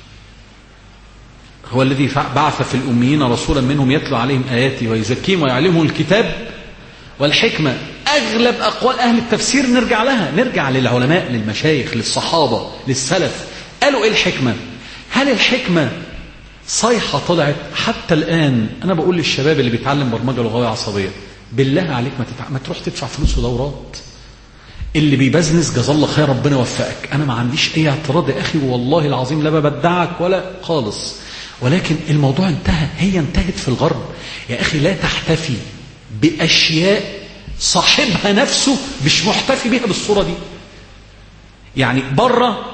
هو الذي بعث في الاميين رسولا منهم يتلو عليهم اياته ويزكيهم ويعلمهم الكتاب والحكمه. اغلب اقوال اهل التفسير نرجع لها، نرجع للعلماء للمشايخ للصحابه للسلف. قالوا ايه الحكمه؟ هل الحكمه صيحة طلعت؟ حتى الآن أنا بقول للشباب اللي بيتعلم برمجة لغوية عصبية، بالله عليك ما, تتع... ما تروح تدفع فلوس ودورات. اللي بيبزنس جزا الله خير ربنا يوفقك، أنا ما عنديش أي اعتراض يا أخي، والله العظيم لا ببدعك ولا خالص، ولكن الموضوع انتهى. هي انتهت في الغرب يا أخي. لا تحتفي بأشياء صاحبها نفسه مش محتفي بها بالصورة دي. يعني بره.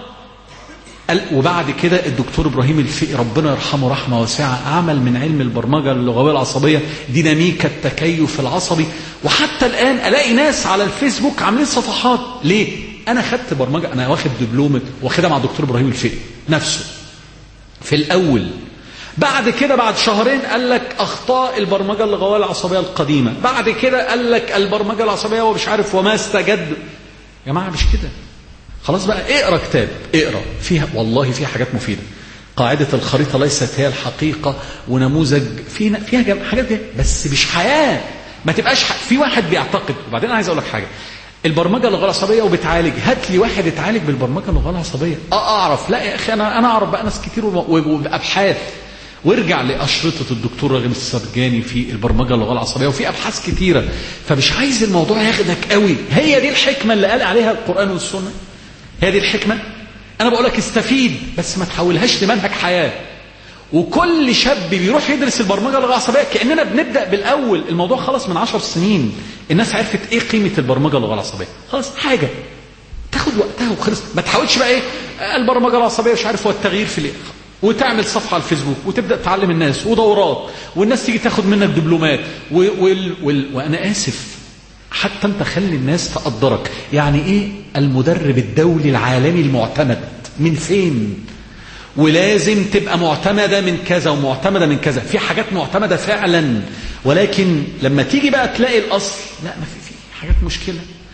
وبعد كده الدكتور إبراهيم الفقي ربنا يرحمه رحمة واسعة عمل من علم البرمجة اللغوية العصبية ديناميكا التكيف العصبي. وحتى الآن ألاقي ناس على الفيسبوك عاملين صفحات. ليه؟ أنا خدت برمجة، أنا واخد دبلومة واخدها مع الدكتور إبراهيم الفقي نفسه في الأول. بعد كده بعد شهرين قال لك أخطاء البرمجة اللغوية العصبية القديمة. بعد كده قال لك البرمجة العصبية ومش عارف وما استجد. يا جماعة مش كده. خلاص بقى اقرأ كتاب، اقرأ فيها والله فيها حاجات مفيدة. قاعدة الخريطة ليست هي الحقيقة، ونموذج فيها فيها حاجات دي بس مش حياة. ما تبقاش ح... في واحد بيعتقد. وبعدين انا عايز اقول لك حاجة، البرمجة اللغوية العصبية وبتعالج، هات لي واحد اتعالج بالبرمجة اللغوية العصبية اه اعرف. لا يا اخي انا انا اعرف بقى ناس كتير وبابحاث. وارجع لأشرطة الدكتور راغب السرجاني في البرمجة اللغوية العصبية، وفي ابحاث كتيرة. فمش عايز الموضوع ياخدك قوي. هي دي الحكمة اللي قال عليها القرآن والسنة. هذه الحكمة. أنا بقولك استفيد بس ما تحولهاش لمنهج حياة. وكل شاب بيروح يدرس البرمجة اللغوية العصبية كأننا بنبدأ بالأول. الموضوع خلص من عشر سنين الناس عرفت إيه قيمة البرمجة اللغوية العصبية. خلاص حاجة تاخد وقتها وخلص. ما تحاولش بقى إيه البرمجة العصبية مش عارف والتغيير في الإيه. وتعمل صفحة على الفيسبوك وتبدأ تعلم الناس ودورات، والناس تيجي تاخد منك دبلومات و... وال... وال... وأنا آسف، حتى أنت خلي الناس تقدرك. يعني إيه المدرب الدولي العالمي المعتمد؟ من فين؟ ولازم تبقى معتمدة من كذا ومعتمدة من كذا. في حاجات معتمدة فعلا، ولكن لما تيجي بقى تلاقي الأصل لا، ما في في حاجات مشكلة.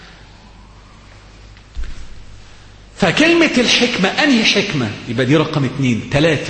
فكلمة الحكمة أنهي حكمة؟ يبقى دي رقم اتنين. تلاتة،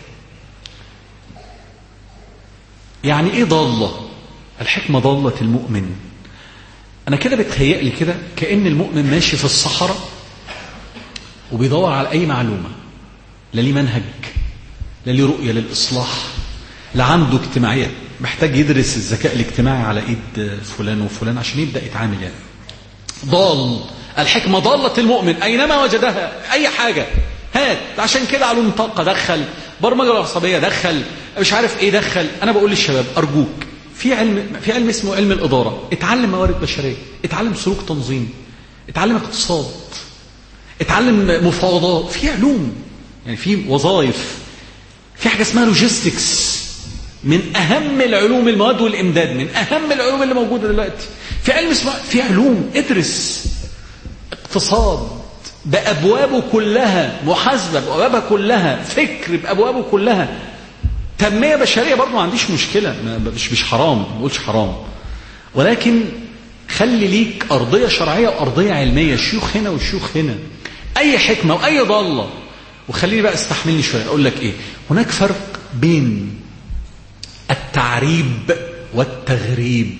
يعني إيه ضالة؟ الحكمة ضالة المؤمن. أنا كده بتهيأ لي كده كأن المؤمن ماشي في الصحراء وبيدور على أي معلومة، لا ليه منهج، لا ليه رؤية للإصلاح، لا عنده اجتماعية، محتاج يدرس الذكاء الاجتماعي على إيد فلان وفلان عشان يبدأ يتعامل. يعني ضال. الحكمة ضالة المؤمن أينما وجدها. أي حاجة هات، عشان كده علوم طاقة دخل، برمجة العصبية دخل، مش عارف إيه دخل. أنا بقول للشباب أرجوك، في علم في علم اسمه علم الإدارة، اتعلم موارد بشرية، اتعلم سلوك تنظيم، اتعلم اقتصاد، اتعلم مفاوضات. في علوم، يعني في وظائف، في حاجة اسمها لوجيستكس، من أهم العلوم، المواد والإمداد من أهم العلوم اللي موجودة دلوقتي. في علم اسمه، في علوم ادرس اقتصاد بأبوابه كلها، محاسبة بأبوابها كلها، فكر بأبوابه كلها، تنمية بشرية برضه ما عنديش مشكلة، مش مش حرام، ما بقولش حرام، ولكن خلي ليك أرضية شرعية وأرضية علمية، الشيوخ هنا والشيوخ هنا. أي حكمة وأي ضالة. وخليني بقى استحملني شوية أقول لك إيه، هناك فرق بين التعريب والتغريب.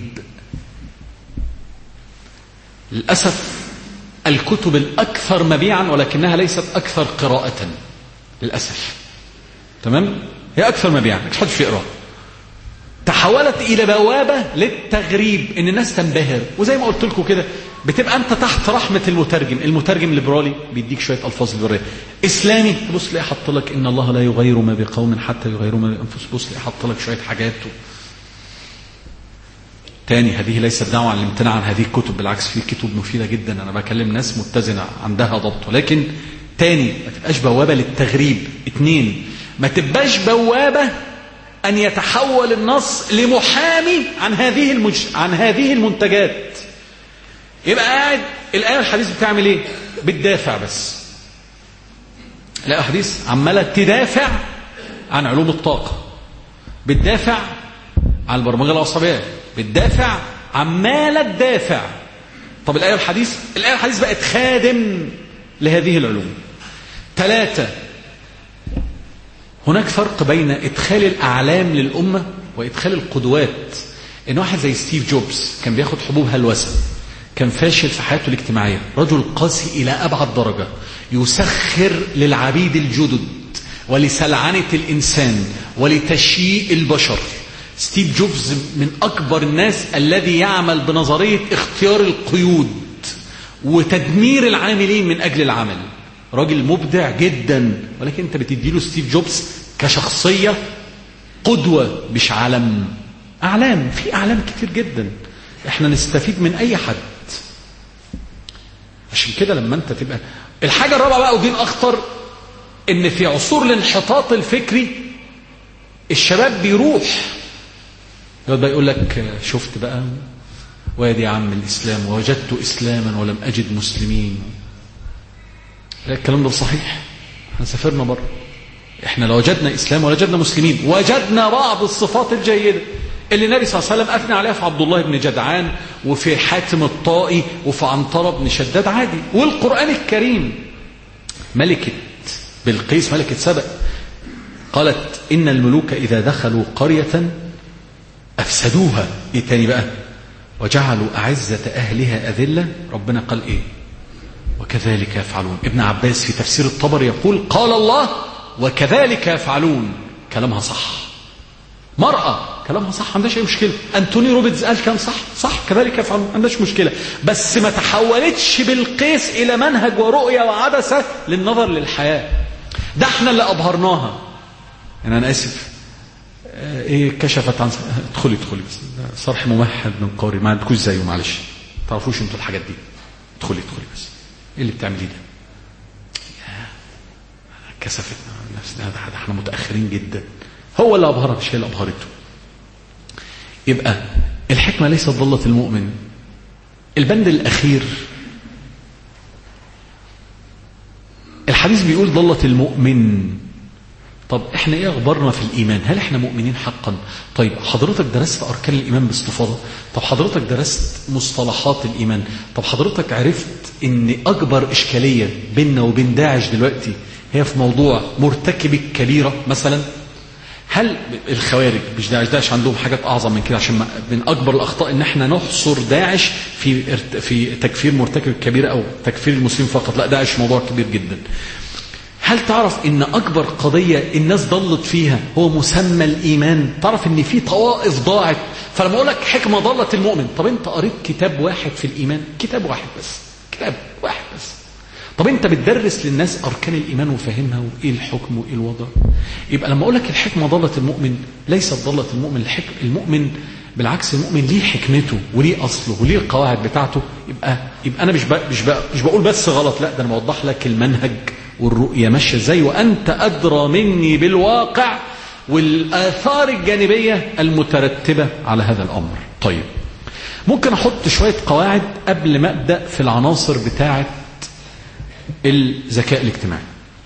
للأسف الكتب الأكثر مبيعا ولكنها ليست أكثر قراءة، للأسف. تمام؟ هي أكثر مبيعا، مش حد في يقرأ. تحولت إلى بوابة للتغريب، إن الناس تنبهر. وزي ما قلت لكم كده، بتبقى أنت تحت رحمة المترجم. المترجم ليبرالي بيديك شوية ألفاظ ليبرالية، إسلامي تبص تلاقي حط لك إن الله لا يغير ما بقوم حتى يغيروا ما بأنفسهم، بص تلاقي حط لك شوية حاجات. تاني، هذه ليست دعوة عن الامتناع عن هذه الكتب، بالعكس في كتب مفيدة جدا، أنا بكلم ناس متزنة عندها ضبط. ولكن تاني، ما تبقاش بوابة للتغريب. اتنين، ما تبقاش بوابة أن يتحول النص لمحامي عن هذه المج... عن هذه المنتجات. يبقى قاعد الآية الحديث بتعمل إيه؟ بتدافع بس. الآية الحديث عمالة تدافع عن علوم الطاقة، بتدافع عن البرمجة العصبية، بتدافع، عمالة تدافع. طب الآية الحديث، الآية الحديث بقت خادم لهذه العلوم. ثلاثة، هناك فرق بين إدخال الأعلام للأمة وإدخال القدوات. إن واحد زي ستيف جوبز كان بياخد حبوب هلوسة، كان فاشل في حياته الاجتماعية، رجل قاسي إلى أبعد درجة، يسخر للعبيد الجدد ولسلعنة الإنسان ولتشييء البشر. ستيف جوبز من أكبر الناس الذي يعمل بنظرية اختيار القيود وتدمير العاملين من أجل العمل. راجل مبدع جدا، ولكن أنت بتديله ستيف جوبز كشخصية قدوة، مش علم. أعلام، في أعلام كتير جدا، احنا نستفيد من أي حد. عشان كده لما أنت تبقى الحاجة الرابعة بقى، ودي الأخطر، إن في عصور الانحطاط الفكري الشباب بيروح يقعد بقى يقول لك شفت بقى، وادي يا عم الإسلام، ووجدت إسلاما ولم أجد مسلمين. لا، الكلام ده صحيح، احنا سافرنا بره، احنا لو وجدنا إسلام ووجدنا مسلمين، وجدنا بعض الصفات الجيدة اللي النبي صلى الله عليه وسلم أثنى عليها في عبد الله بن جدعان وفي حاتم الطائي وفي عنترة بن شداد عادي. والقرآن الكريم، ملكة بلقيس ملكة سبأ قالت إن الملوك إذا دخلوا قرية أفسدوها. إيه تاني بقى؟ وجعلوا أعزة أهلها أذلة. ربنا قال إيه؟ وكذلك يفعلون. ابن عباس في تفسير الطبري يقول قال الله وكذلك يفعلون. كلامها صح. مرأة كلامها صح، ما عندهاش أي مشكلة. أنتوني روبرتز قال كلام صح، صح كذلك يفعلون، ما عندهاش مشكلة. بس ما تحولتش بلقيس إلى منهج ورؤية وعدسة للنظر للحياة. ده احنا اللي أبهرناها. يعني أنا آسف، ايه كشفت عن ادخلي ادخلي بس صرح ممهد من قاري، ما عندكوش زيه، معلش تعرفوش انتوا الحاجات دي. ادخلي ادخلي بس، ايه اللي بتعمليه ده؟ كسفتنا عن نفسنا، ده احنا متأخرين جدا. هو اللي أبهرها مش هي اللي أبهرته. يبقى الحكمة ليست ضلة المؤمن. البند الأخير الحديث بيقول ضلة المؤمن. طب احنا ايه اخبارنا في الايمان؟ هل احنا مؤمنين حقا؟ طيب حضرتك درست اركان الايمان باستفاضه؟ طب حضرتك درست مصطلحات الايمان؟ طب حضرتك عرفت ان اكبر اشكاليه بيننا وبين داعش دلوقتي هي في موضوع مرتكب الكبيره مثلا؟ هل الخوارج مش داعش داعش عندهم حاجات اعظم من كده؟ عشان من اكبر الاخطاء ان احنا نحصر داعش في في تكفير مرتكب الكبيره او تكفير المسلم فقط. لا، داعش موضوع كبير جدا. هل تعرف ان اكبر قضية الناس ضلت فيها هو مسمى الايمان؟ تعرف ان في طوائف ضاعت. فلما اقول لك حكمة ضلت المؤمن، طب انت قريت كتاب واحد في الايمان؟ كتاب واحد بس، كتاب واحد بس. طب انت بتدرس للناس اركان الايمان وفاهمها وايه الحكم وايه الوضع؟ يبقى لما اقول لك الحكمة ضلت المؤمن، ليست ضلت المؤمن. الحكم المؤمن بالعكس، المؤمن ليه حكمته وليه اصله وليه القواعد بتاعته. يبقى يبقى انا مش بق مش بق مش بقول بس غلط، لا، ده انا بوضح لك المنهج والرؤية ماشية ازاي، وانت ادرى مني بالواقع والاثار الجانبية المترتبة على هذا الامر. طيب ممكن احط شوية قواعد قبل ما ابدأ في العناصر بتاعة الذكاء الاجتماعي.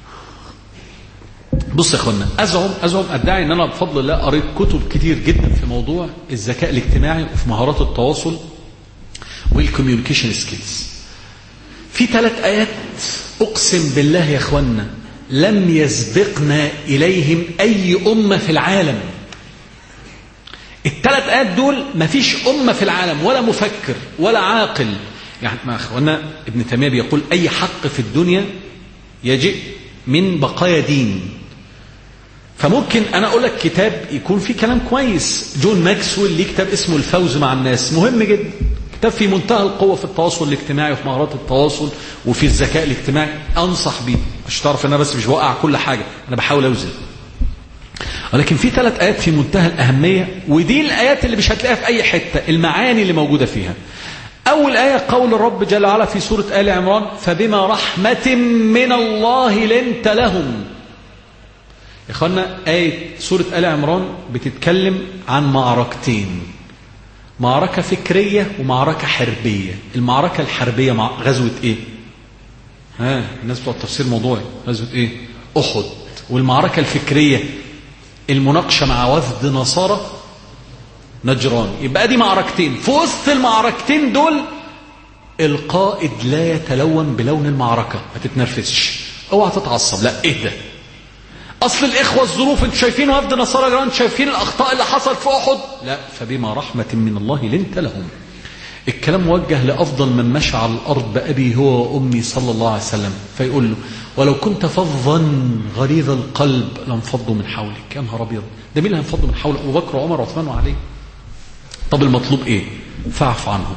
بص يا اخوانا، ازعم ازعم ادعي ان انا بفضل الله قريت كتب كتير جدا في موضوع الذكاء الاجتماعي وفي مهارات التواصل والكوميونيكيشن سكيلز. في ثلاث ايات اقسم بالله يا اخوانا لم يسبقنا اليهم اي امه في العالم. الثلاث ايات دول ما فيش امه في العالم ولا مفكر ولا عاقل. يعني ما اخوانا ابن تيميه بيقول اي حق في الدنيا يجئ من بقايا دين. فممكن انا اقول لك كتاب يكون فيه كلام كويس. جون ماكسويل ليه كتاب اسمه الفوز مع الناس، مهم جدا، كتاب في منتهى القوة في التواصل الاجتماعي وفي مهارات التواصل وفي الذكاء الاجتماعي، انصح بيه. عشان تعرف ان انا بس مش بوقع كل حاجة، انا بحاول اوزن. ولكن في ثلاث ايات في منتهى الاهمية، ودي الايات اللي مش هتلاقيها في اي حتة، المعاني اللي موجودة فيها. اول آية قول الرب جل وعلا في سورة آل عمران: فبما رحمة من الله لنت لهم. يا اخوانا آية سورة آل عمران بتتكلم عن معركتين، معركة فكرية ومعركة حربية. المعركة الحربية مع غزوة ايه؟ ها الناس بتوع التفسير موضوعي، غزوة ايه؟ أحد. والمعركة الفكرية المناقشة مع وفد نصارى نجران. يبقى دي معركتين. في وسط المعركتين دول القائد لا يتلون بلون المعركة، ما تتنرفزش، اوعى تتعصب، لا اهدى. اصل الاخوه الظروف، انتوا شايفين وفد نصارى جران، شايفين الاخطاء اللي حصل في احد، لا، فبما رحمه من الله لنت لهم. الكلام موجه لافضل من مشى على الارض بابي هو وامي صلى الله عليه وسلم، فيقول له: ولو كنت فظا غليظ القلب لانفضوا من حولك. يا نهار ابيض، ده مين اللي هينفضوا من حول؟ ابو بكر وعمر وعثمان وعلي. طب المطلوب ايه؟ فاعف عنهم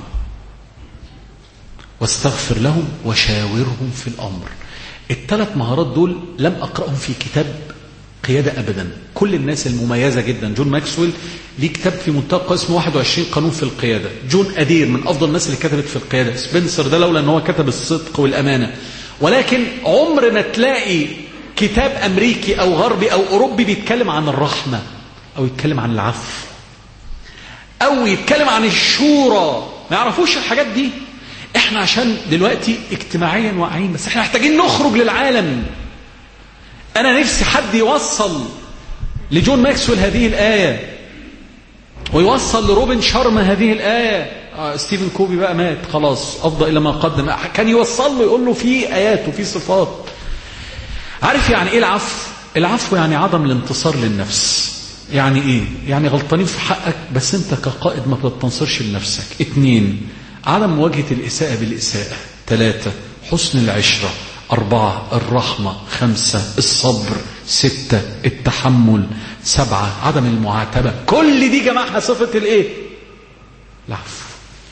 واستغفر لهم وشاورهم في الامر. الثلاث مهارات دول لم أقرأهم في كتاب قيادة أبدا. كل الناس المميزة جدا، جون ماكسويل ليه كتاب في منطقة اسمه واحد وعشرين قانون في القيادة. جون أدير من أفضل الناس اللي كتبت في القيادة. سبنسر ده لولا أنه كتب الصدق والأمانة. ولكن عمر ما تلاقي كتاب أمريكي أو غربي أو أوروبي بيتكلم عن الرحمة أو يتكلم عن العفو أو يتكلم عن الشورى. ما يعرفوش الحاجات دي. احنا عشان دلوقتي اجتماعيا واعيين، بس احنا محتاجين نخرج للعالم. انا نفسي حد يوصل لجون ماكسويل هذه الآية، ويوصل لروبن شارما هذه الآية. آه ستيفن كوبي بقى مات خلاص، افضل الى ما قدم، كان يوصل له يقول له في آيات وفي صفات. عارف يعني ايه العفو؟ العفو يعني عدم الانتصار للنفس. يعني ايه؟ يعني غلطانين في حقك بس انت كقائد ما بتنتصرش لنفسك. اتنين، عدم مواجهة الإساءة بالإساءة. ثلاثة، حسن العشرة. أربعة، الرحمة. خمسة، الصبر. ستة، التحمل. سبعة، عدم المعاتبة. كل دي جماعها صفة الإيه؟ العفو.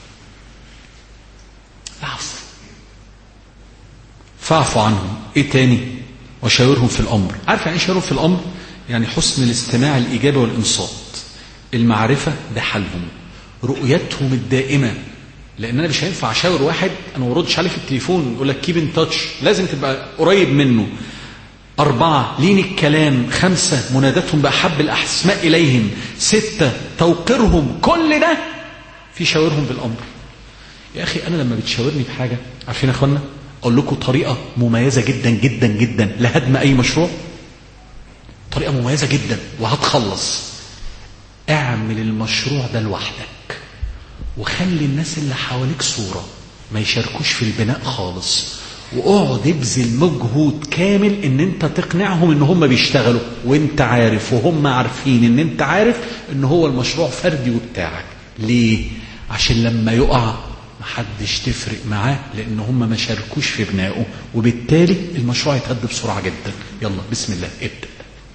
العفو. فاعفوا عنهم. إيه تاني؟ وشاورهم في الأمر. عارف يعني إيه شاورهم في الأمر؟ يعني حسن الاستماع الإيجابي والإنصات. المعرفة بحالهم، رؤيتهم الدائمة. لان انا مش هينفع اشاور واحد انا ما بردش عليه في التليفون يقول لك كيب ان تاتش، لازم تبقى قريب منه. أربعة لين الكلام، خمسة منادتهم بأحب الأسماء إليهم، ستة توقيرهم. كل ده في شاورهم بالأمر. يا أخي أنا لما بتشاورني بحاجة، عارفين يا أخوانا، أقول لكم طريقة مميزة جدا جدا جدا لهدم أي مشروع، طريقة مميزة جدا وهتخلص. اعمل المشروع ده لوحدك وخلي الناس اللي حواليك صورة ما يشاركوش في البناء خالص، واقعد ابذل مجهود كامل ان انت تقنعهم ان هم بيشتغلوا وانت عارف وهم عارفين ان انت عارف ان هو المشروع فردي وبتاعك. ليه؟ عشان لما يقع محدش تفرق معاه، لان هم ما شاركوش في بنائه، وبالتالي المشروع يتهد بسرعة جدا. يلا بسم الله ابدأ.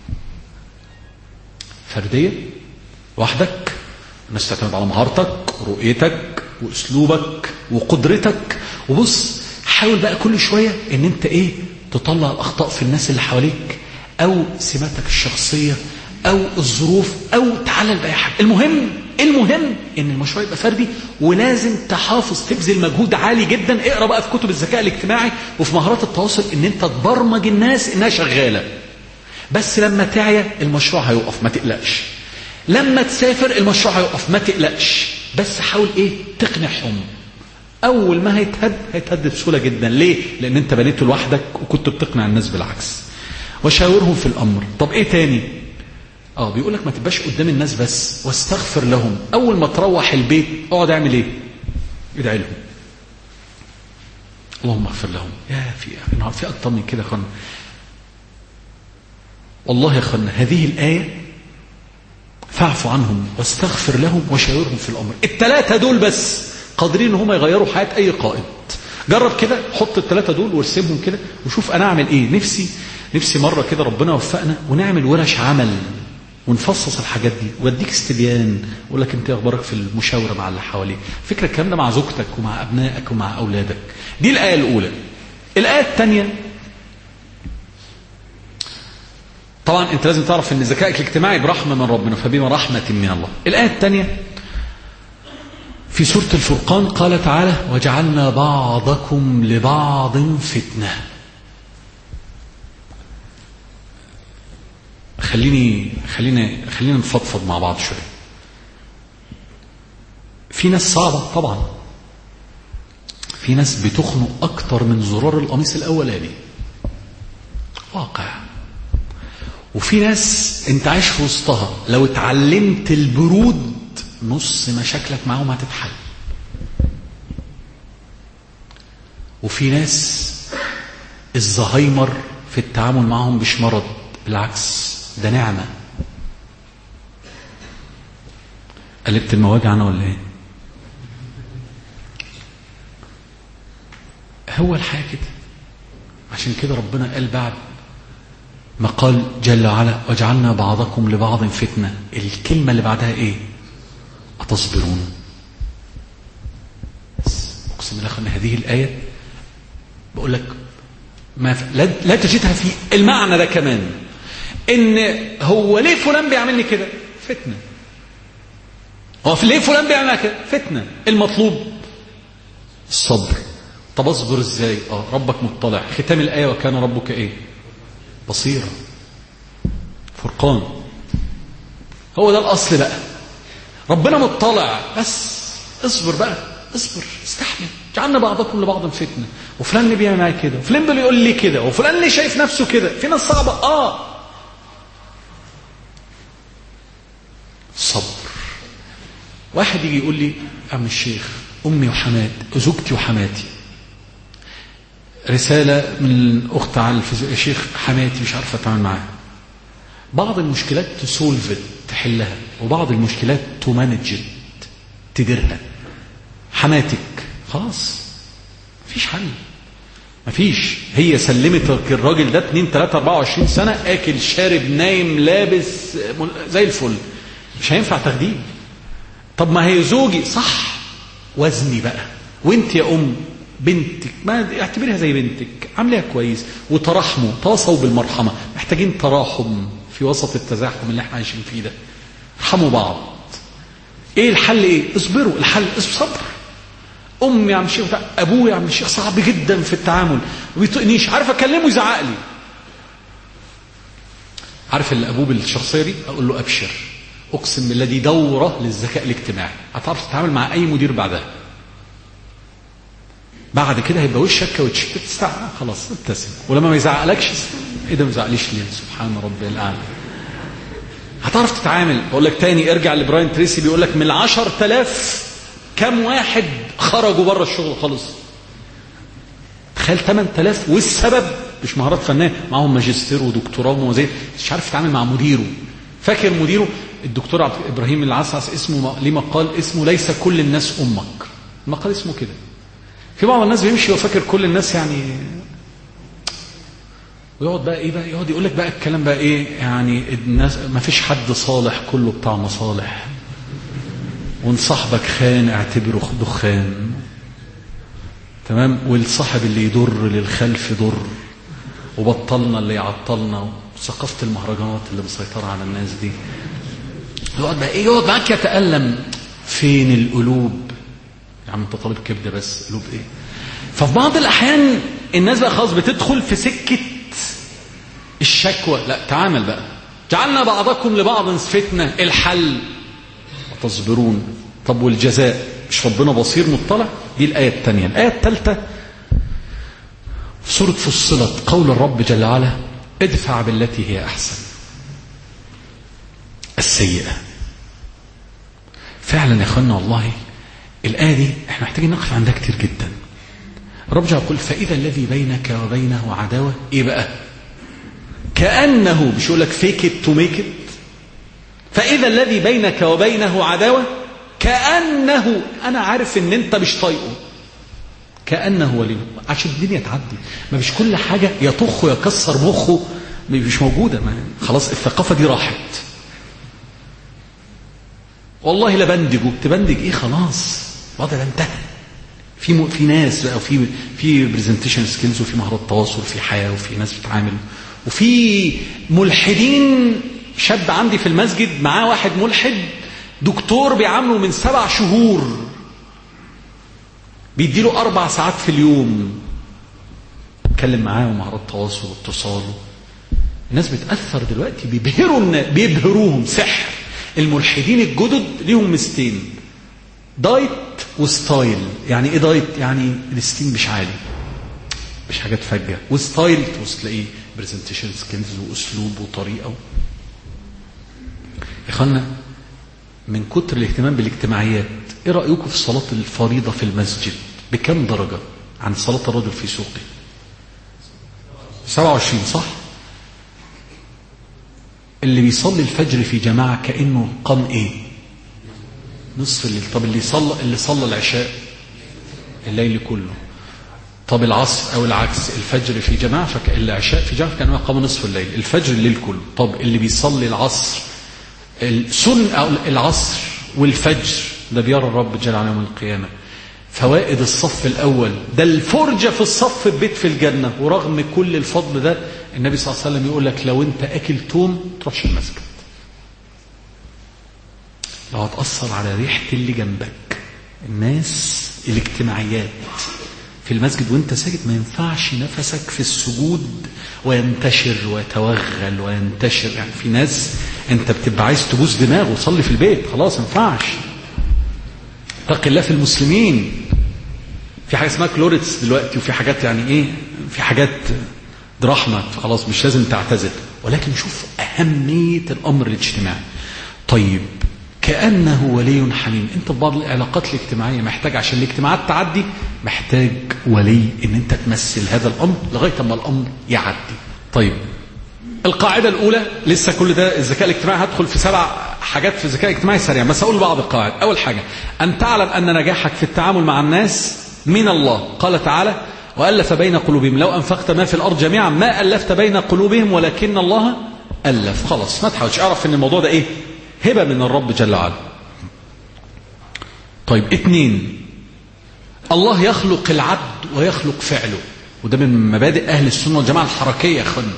فردية لوحدك، الناس تعتمد على مهارتك ورؤيتك واسلوبك وقدرتك. وبص حاول بقى كل شوية ان انت ايه تطلع الاخطاء في الناس اللي حواليك، او سماتك الشخصية، او الظروف، او تعلل بأي حاجة. المهم المهم ان المشروع يبقى فردي، ولازم تحافظ تبذل مجهود عالي جدا. اقرأ بقى في كتب الذكاء الاجتماعي وفي مهارات التواصل ان انت تبرمج الناس انها شغالة. بس لما تعيا المشروع هيوقف، ما تقلقش. لما تسافر المشروع هيوقف، ما تقلقش. بس حاول ايه تقنعهم. اول ما هيتهد هيتهد بسهوله جدا. ليه؟ لان انت بنيته لوحدك وكنت بتقنع الناس بالعكس. وشاورهم في الامر. طب ايه تاني؟ اه بيقول لك ما تبقاش قدام الناس بس، واستغفر لهم. اول ما تروح البيت اقعد اعمل ايه؟ ادعي لهم. اللهم اغفر لهم. يا في في اكتر من كده يا اخوانا. والله يا اخوانا هذه الايه فاعفوا عنهم واستغفر لهم وشاورهم في الامر، الثلاثه دول بس قادرين ان هم يغيروا حياه اي قائد. جرب كده، حط الثلاثه دول وارسمهم كده وشوف انا اعمل ايه. نفسي نفسي مره كده ربنا وفقنا ونعمل ورش عمل ونفصص الحاجات دي واديك استبيان، اقول لك انت اخبارك في المشاوره مع اللي حواليك. فكره الكلام ده مع زوجتك ومع ابنائك ومع اولادك. دي الايه الاولى. الايه الثانيه، طبعا انت لازم تعرف ان ذكائك الاجتماعي برحمه من ربنا، فبما رحمه من الله. الايه الثانيه في سورة الفرقان قال تعالى وجعلنا بعضكم لبعض فتنة. خليني خلينا خلينا نفضفض مع بعض شوية. في ناس صعبة طبعا، في ناس بتخنق أكتر من زرار القميص الأولاني، واقع. وفي ناس انت عايش في وسطها لو اتعلمت البرود نص مشاكلك معهم هتتحل. وفي ناس الزهايمر في التعامل معهم مش مرض، بالعكس ده نعمة. قلبت المواجع انا ولا ايه؟ هو الحياة كده. عشان كده ربنا قال بعد ما قال جل وعلا وجعلنا بعضكم لبعض فتنة، الكلمة اللي بعدها ايه؟ أتصبرون. أقسم بالله أن هذه الآية بقول لك ما ف... لا... لا تجدها في المعنى ده كمان، إن هو ليه فلان بيعملني كده؟ فتنة. هو ليه فلان بيعمل كده؟ فتنة. المطلوب الصبر. طب أصبر إزاي؟ آه ربك مطلع. ختام الآية وكان ربك إيه؟ بصيرا. فرقان. هو ده الأصل بقى. ربنا مطلع، بس اصبر بقى، اصبر، استحمل. جعلنا بعضكم لبعض فتنة. وفلان اللي بيعمل معايا كده، وفلان اللي يقول لي كده، وفلان اللي شايف نفسه كده. في ناس صعبة اه صبر. واحد يجي يقول لي عم الشيخ امي وحماتي زوجتي وحماتي، رسالة من اخت على الشيخ حماتي مش عارفة اتعامل معاها. بعض المشكلات تسولفت تحلها، وبعض المشكلات تمانجت تديرها. حماتك خلاص مفيش حل، مفيش. هي سلمت الراجل ده اتنين تلاتة اربعة وعشرين سنة اكل شارب نايم لابس زي الفل، مش هينفع تخديم. طب ما هي زوجي صح، وزني بقى. وانت يا ام بنتك ما اعتبرها زي بنتك، عاملها كويس وترحموا، تواصوا بالمرحمة. محتاجين تراحم في وسط التزاحم اللي احنا عايشين فيه ده. ارحموا بعض. ايه الحل؟ ايه؟ اصبروا. الحل الصبر. امي يا عم الشيخ، ابويا يا عم الشيخ صعب جدا في التعامل، ما بيطقنيش، عارف اكلمه يزعق لي. عارف اللي أبوه بالشخصية دي أقول له أبشر، أقسم بالله دي دورة للذكاء الاجتماعي، هتعرف تتعامل مع أي مدير بعدها. بعد كده هيبقى وشك كاوتش، تستعمل خلاص ابتسم، ولما ما يزعقلكش ايه ده ما يزعقليش ليه، سبحان ربي الاعلى. هتعرف تتعامل. اقول لك تاني، ارجع لبراين تريسي بيقول لك من العشر تلاف كم واحد خرجوا بره الشغل خالص؟ تخيل ثمانية آلاف، والسبب مش مهارات فنيه، معاهم ماجستير ودكتوراه وموازين، مش عارف يتعامل مع مديره. فاكر مديره الدكتور عبد ابراهيم العسعس اسمه ليه مقال اسمه ليس كل الناس امك، المقال اسمه كده. في بعض الناس بيمشي وفاكر كل الناس يعني، ويقعد بقى ايه بقى يقعد يقول لك بقى الكلام بقى ايه يعني الناس ما فيش حد صالح، كله بتاع مصالح، وان صاحبك خان اعتبره دخان، تمام، والصاحب اللي يضر للخلف ضر، وبطلنا اللي يعطلنا، وثقافه المهرجانات اللي مسيطره على الناس دي. يقعد بقى ايه يقعد معاك يتألم، فين القلوب يا عم انت طالب كبده بس، قلوب ايه؟ ففي بعض الاحيان الناس بقى خلاص بتدخل في سكه الشكوى. لا، تعامل بقى. جعلنا بعضكم لبعض فتنه، الحل وتصبرون. طب والجزاء مش ربنا بصير مطلع؟ دي الايه الثانيه. الايه الثالثه في سوره فصلت، قول الرب جل وعلا ادفع بالتي هي احسن السيئه. فعلا يا اخوانا والله الآية دي احنا محتاجين نقف عندها كتير جدا. الرب جل يقول فإذا الذي بينك وبينه عداوة، ايه بقى؟ كأنه، مش يقول لك fake it to make it، فإذا الذي بينك وبينه عداوة كأنه، أنا عارف إن أنت مش طايقه، كأنه ولي، عشان الدنيا تعدي. ما مش كل حاجة يطخ ويكسر مخه مش موجودة، ما خلاص الثقافة دي راحت. والله لا بندجه، تبندج ايه خلاص الوضع ده انتهى. في م... في ناس بقى، وفي في برزنتيشن سكيلز، وفي مهارات تواصل، وفي حياه، وفي ناس بتتعامل، وفي ملحدين. شاب عندي في المسجد معاه واحد ملحد دكتور بيعامله من سبع شهور، بيديله اربع ساعات في اليوم اتكلم معاه، ومهارات تواصل واتصال. الناس بتاثر دلوقتي، بيبهروا بيبهروهم سحر. الملحدين الجدد ليهم مستين، دايت وستايل. يعني ايه دايت؟ يعني الستين مش عالي، مش حاجات فجة، وستايل تلاقيه برزنتيشن سكيلز واسلوب وطريقه. يا اخوانا من كتر الاهتمام بالاجتماعيات، ايه رايكم في صلاه الفريضه في المسجد؟ بكم درجه عن صلاه الرجل في سوقه؟ سبعة وعشرين صح؟ اللي بيصلي الفجر في جماعة كأنه قام ايه؟ نصف الليل. طب اللي صلى اللي صلى العشاء الليل كله. طب العصر او العكس، الفجر في جماعة فالعشاء في جماعة كأنه قام نصف الليل، الفجر الليل كله. طب اللي بيصلي العصر السن او العصر والفجر ده بيرى الرب جل وعلا يوم القيامة. فوائد الصف الأول ده الفرجة في الصف البيت في الجنة. ورغم كل الفضل ده النبي صلى الله عليه وسلم يقول لك لو انت اكل توم تروحش المسجد، لو هتأثر على ريحة اللي جنبك. الناس الاجتماعيات في المسجد وانت ساجد، ما ينفعش نفسك في السجود وينتشر ويتوغل وينتشر. يعني في ناس انت بتبقى عايز تبوس دماغه وصلي في البيت، خلاص ما ينفعش. اتق الله في المسلمين. في حاجه اسمها كلوريتس دلوقتي، وفي حاجات يعني ايه، في حاجات رحمه، خلاص مش لازم تعتزل. ولكن شوف اهميه الامر الاجتماعي. طيب كأنه ولي حميم. انت في بعض العلاقات الاجتماعيه محتاج عشان الاجتماعات تعدي، محتاج ولي ان انت تمثل هذا الامر لغايه ما الامر يعدي. طيب القاعده الاولى، لسه كل ده الذكاء الاجتماعي، هدخل في سبع حاجات في الذكاء الاجتماعي سريعا بس اقول بعض القواعد. اول حاجه ان تعلم ان نجاحك في التعامل مع الناس من الله. قال تعالى والف بين قلوبهم لو انفقت ما في الارض جميعا ما الفت بين قلوبهم ولكن الله الف. خلاص ما تحاولش، اعرف ان الموضوع ده ايه، هبه من الرب جل وعلا. طيب اثنين، الله يخلق العبد ويخلق فعله، وده من مبادئ اهل السنه والجماعه الحركيه يا اخوان،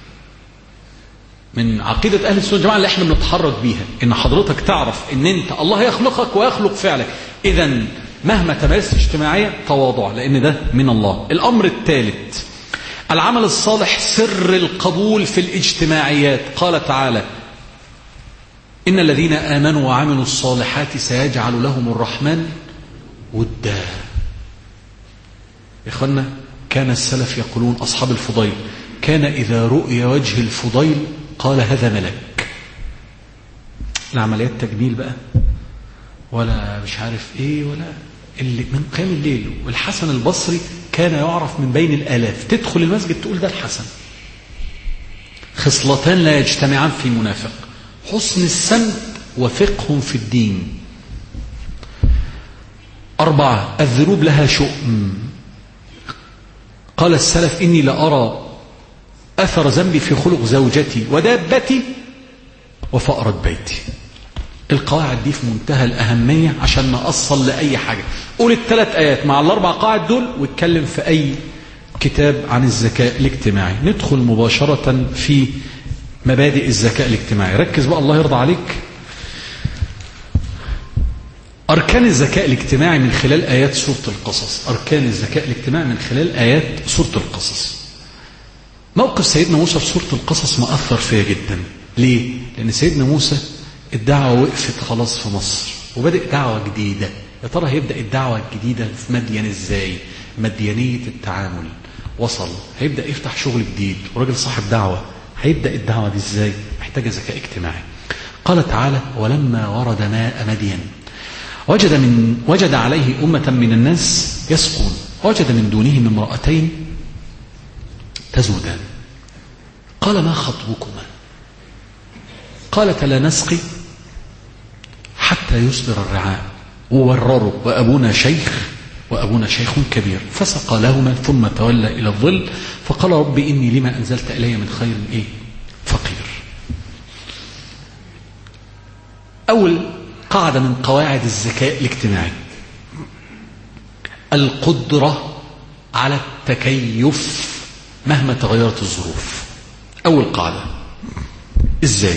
من عقيده اهل السنه والجماعه اللي احنا بنتحرك بيها، ان حضرتك تعرف ان انت الله يخلقك ويخلق فعلك. اذا مهما تمارست اجتماعيه تواضع، لان ده من الله. الامر الثالث العمل الصالح سر القبول في الاجتماعيات. قال تعالى: إن الذين آمنوا وعملوا الصالحات سيجعل لهم الرحمن ودا. يا إخوانا، كان السلف يقولون، أصحاب الفضيل، كان إذا رؤي وجه الفضيل قال هذا ملك. العمليات تجميل بقى ولا مش عارف ايه، ولا اللي من قيام الليل. والحسن البصري كان يعرف من بين الآلاف، تدخل المسجد تقول ده الحسن. خصلتان لا يجتمعان في منافق: حسن السمت وفقه في الدين. أربعة: الذنوب لها شؤم. قال السلف: إني لأرى أثر ذنبي في خلق زوجتي ودابتي وفأرة بيتي. القواعد دي في منتهى الأهمية عشان نأصل لأي حاجة. قول الثلاث آيات مع الأربع قواعد دول واتكلم في أي كتاب عن الذكاء الاجتماعي. ندخل مباشرة في مبادئ الذكاء الاجتماعي. ركز بقى الله يرضى عليك. أركان الذكاء الاجتماعي من خلال آيات سورة القصص. أركان الذكاء الاجتماعي من خلال آيات سورة القصص. موقف سيدنا موسى في سورة القصص مأثر فيا جدا. ليه؟ لأن سيدنا موسى الدعوة وقفت خلاص في مصر وبدأ دعوة جديدة. يا ترى هيبدأ الدعوة الجديدة في مدين ازاي؟ مديانية التعامل. وصل هيبدأ يفتح شغل جديد وراجل صاحب دعوة. هيبدأ الدعوة دي ازاي؟ محتاجة ذكاء اجتماعي. قال تعالى: ولما ورد ماء مدين وجد من وجد عليه أمة من الناس يسقون وجد من دونهم امرأتين تزودان قال: ما خطبكما؟ قالت: لا نسقي حتى يصدر الرعاء. وورروا: وأبونا شيخ وأبونا شيخ كبير. فسقى لهما ثم تولى إلى الظل فقال: رب إني لما أنزلت إلي من خير إيه؟ فقير. أول قاعدة من قواعد الذكاء الاجتماعي: القدرة على التكيف مهما تغيرت الظروف. أول قاعدة. إزاي؟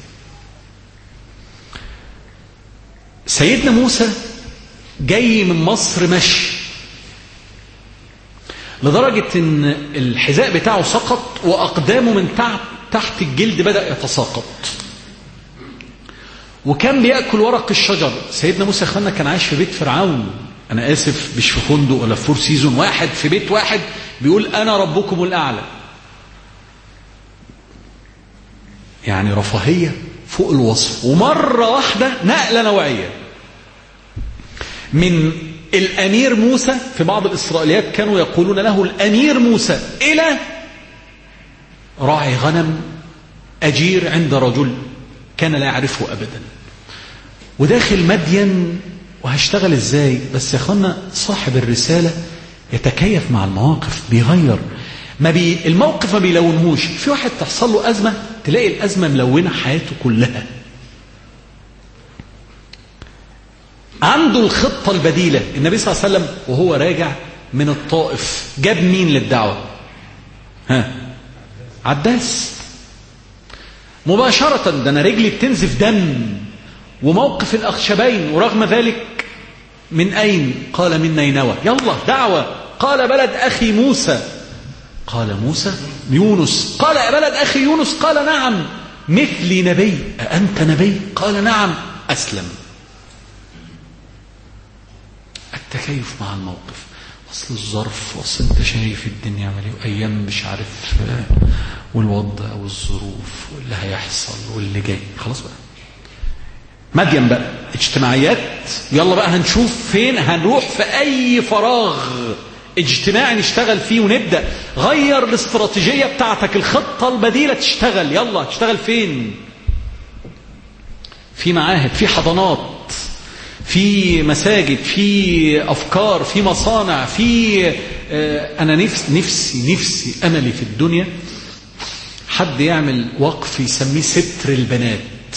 سيدنا موسى جاي من مصر مشي لدرجة ان الحذاء بتاعه سقط وأقدامه من تحت الجلد بدأ يتساقط، وكان بيأكل ورق الشجر. سيدنا موسى اخوانا كان عايش في بيت فرعون. أنا آسف، مش في فندق ولا في فور سيزون، واحد في بيت واحد بيقول أنا ربكم الأعلى. يعني رفاهية فوق الوصف. ومرة واحدة نقلة نوعية من الأمير موسى. في بعض الإسرائيليات كانوا يقولون له الأمير موسى، إلى راعي غنم أجير عند رجل كان لا يعرفه أبدا، وداخل مدين. وهشتغل إزاي؟ بس يا أخوانا صاحب الرسالة يتكيف مع المواقف، بيغير ما بي الموقف ما بيلونهوش. في واحد تحصل له أزمة تلاقي الأزمة ملونة حياته كلها. عنده الخطة البديلة. النبي صلى الله عليه وسلم وهو راجع من الطائف جاب مين للدعوة؟ ها؟ عباس. مباشرة، ده أنا رجلي بتنزف دم وموقف الأخشبين، ورغم ذلك من أين؟ قال من نينوى. يلا دعوة. قال بلد أخي موسى. قال موسى يونس. قال بلد أخي يونس. قال نعم مثلي نبي. أأنت نبي؟ قال نعم. أسلم. التكيف مع الموقف. أصل الظرف، أصل أنت شايف الدنيا عملية وأيام مش عارف، والوضع والظروف واللي هيحصل واللي جاي. خلاص بقى مدين بقى اجتماعيات. يلا بقى هنشوف فين هنروح في أي فراغ اجتماعي نشتغل فيه ونبدأ. غير الاستراتيجية بتاعتك، الخطة البديلة تشتغل. يلا تشتغل فين؟ في معاهد، في حضانات، في مساجد، في أفكار، في مصانع، في آه أنا نفسي نفسي نفسي أملي في الدنيا حد يعمل وقف يسميه ستر البنات.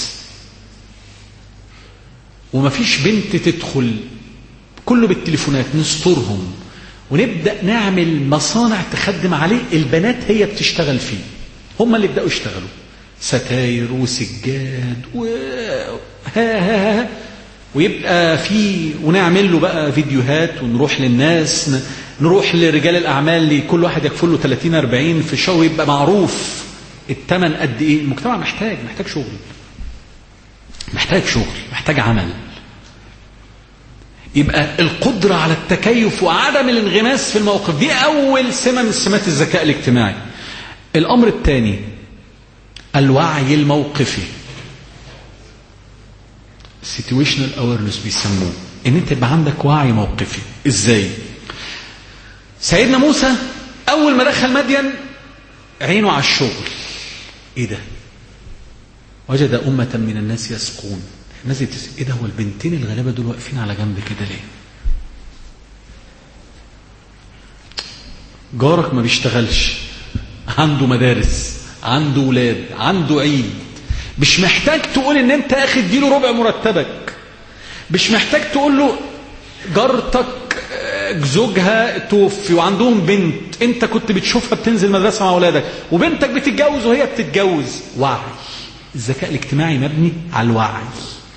ومفيش بنت تدخل، كله بالتليفونات، نسترهم ونبدأ نعمل مصانع تخدم عليه. البنات هي بتشتغل فيه، هم اللي يبدأوا يشتغلوا ستاير وسجاد و ها ها ها. ويبقى في، ونعمل له بقى فيديوهات ونروح للناس نروح لرجال الأعمال اللي كل واحد يكفل له ثلاثين أربعين في شهر ويبقى معروف الثمن قد إيه. المجتمع محتاج محتاج شغل، محتاج شغل، محتاج عمل. يبقى القدرة على التكيف وعدم الانغماس في الموقف دي أول سمة من سمات الذكاء الاجتماعي. الأمر الثاني الوعي الموقفي، situational awareness بيسموه، ان انت يبقى عندك وعي موقفي. ازاي؟ سيدنا موسى اول ما دخل مدين عينه على الشغل. ايه ده؟ وجد أمة من الناس يسقون. الناس يتسق، ايه ده؟ هو البنتين الغلابة دول واقفين على جنب كده ليه؟ جارك ما بيشتغلش، عنده مدارس، عنده ولاد، عنده عيد، مش محتاج تقول ان انت اخد ديله ربع مرتبك، مش محتاج تقول له جارتك زوجها توفي وعندهم بنت انت كنت بتشوفها بتنزل مدرسة مع اولادك، وبنتك بتتجوز وهي بتتجوز. وعي. الذكاء الاجتماعي مبني على الوعي،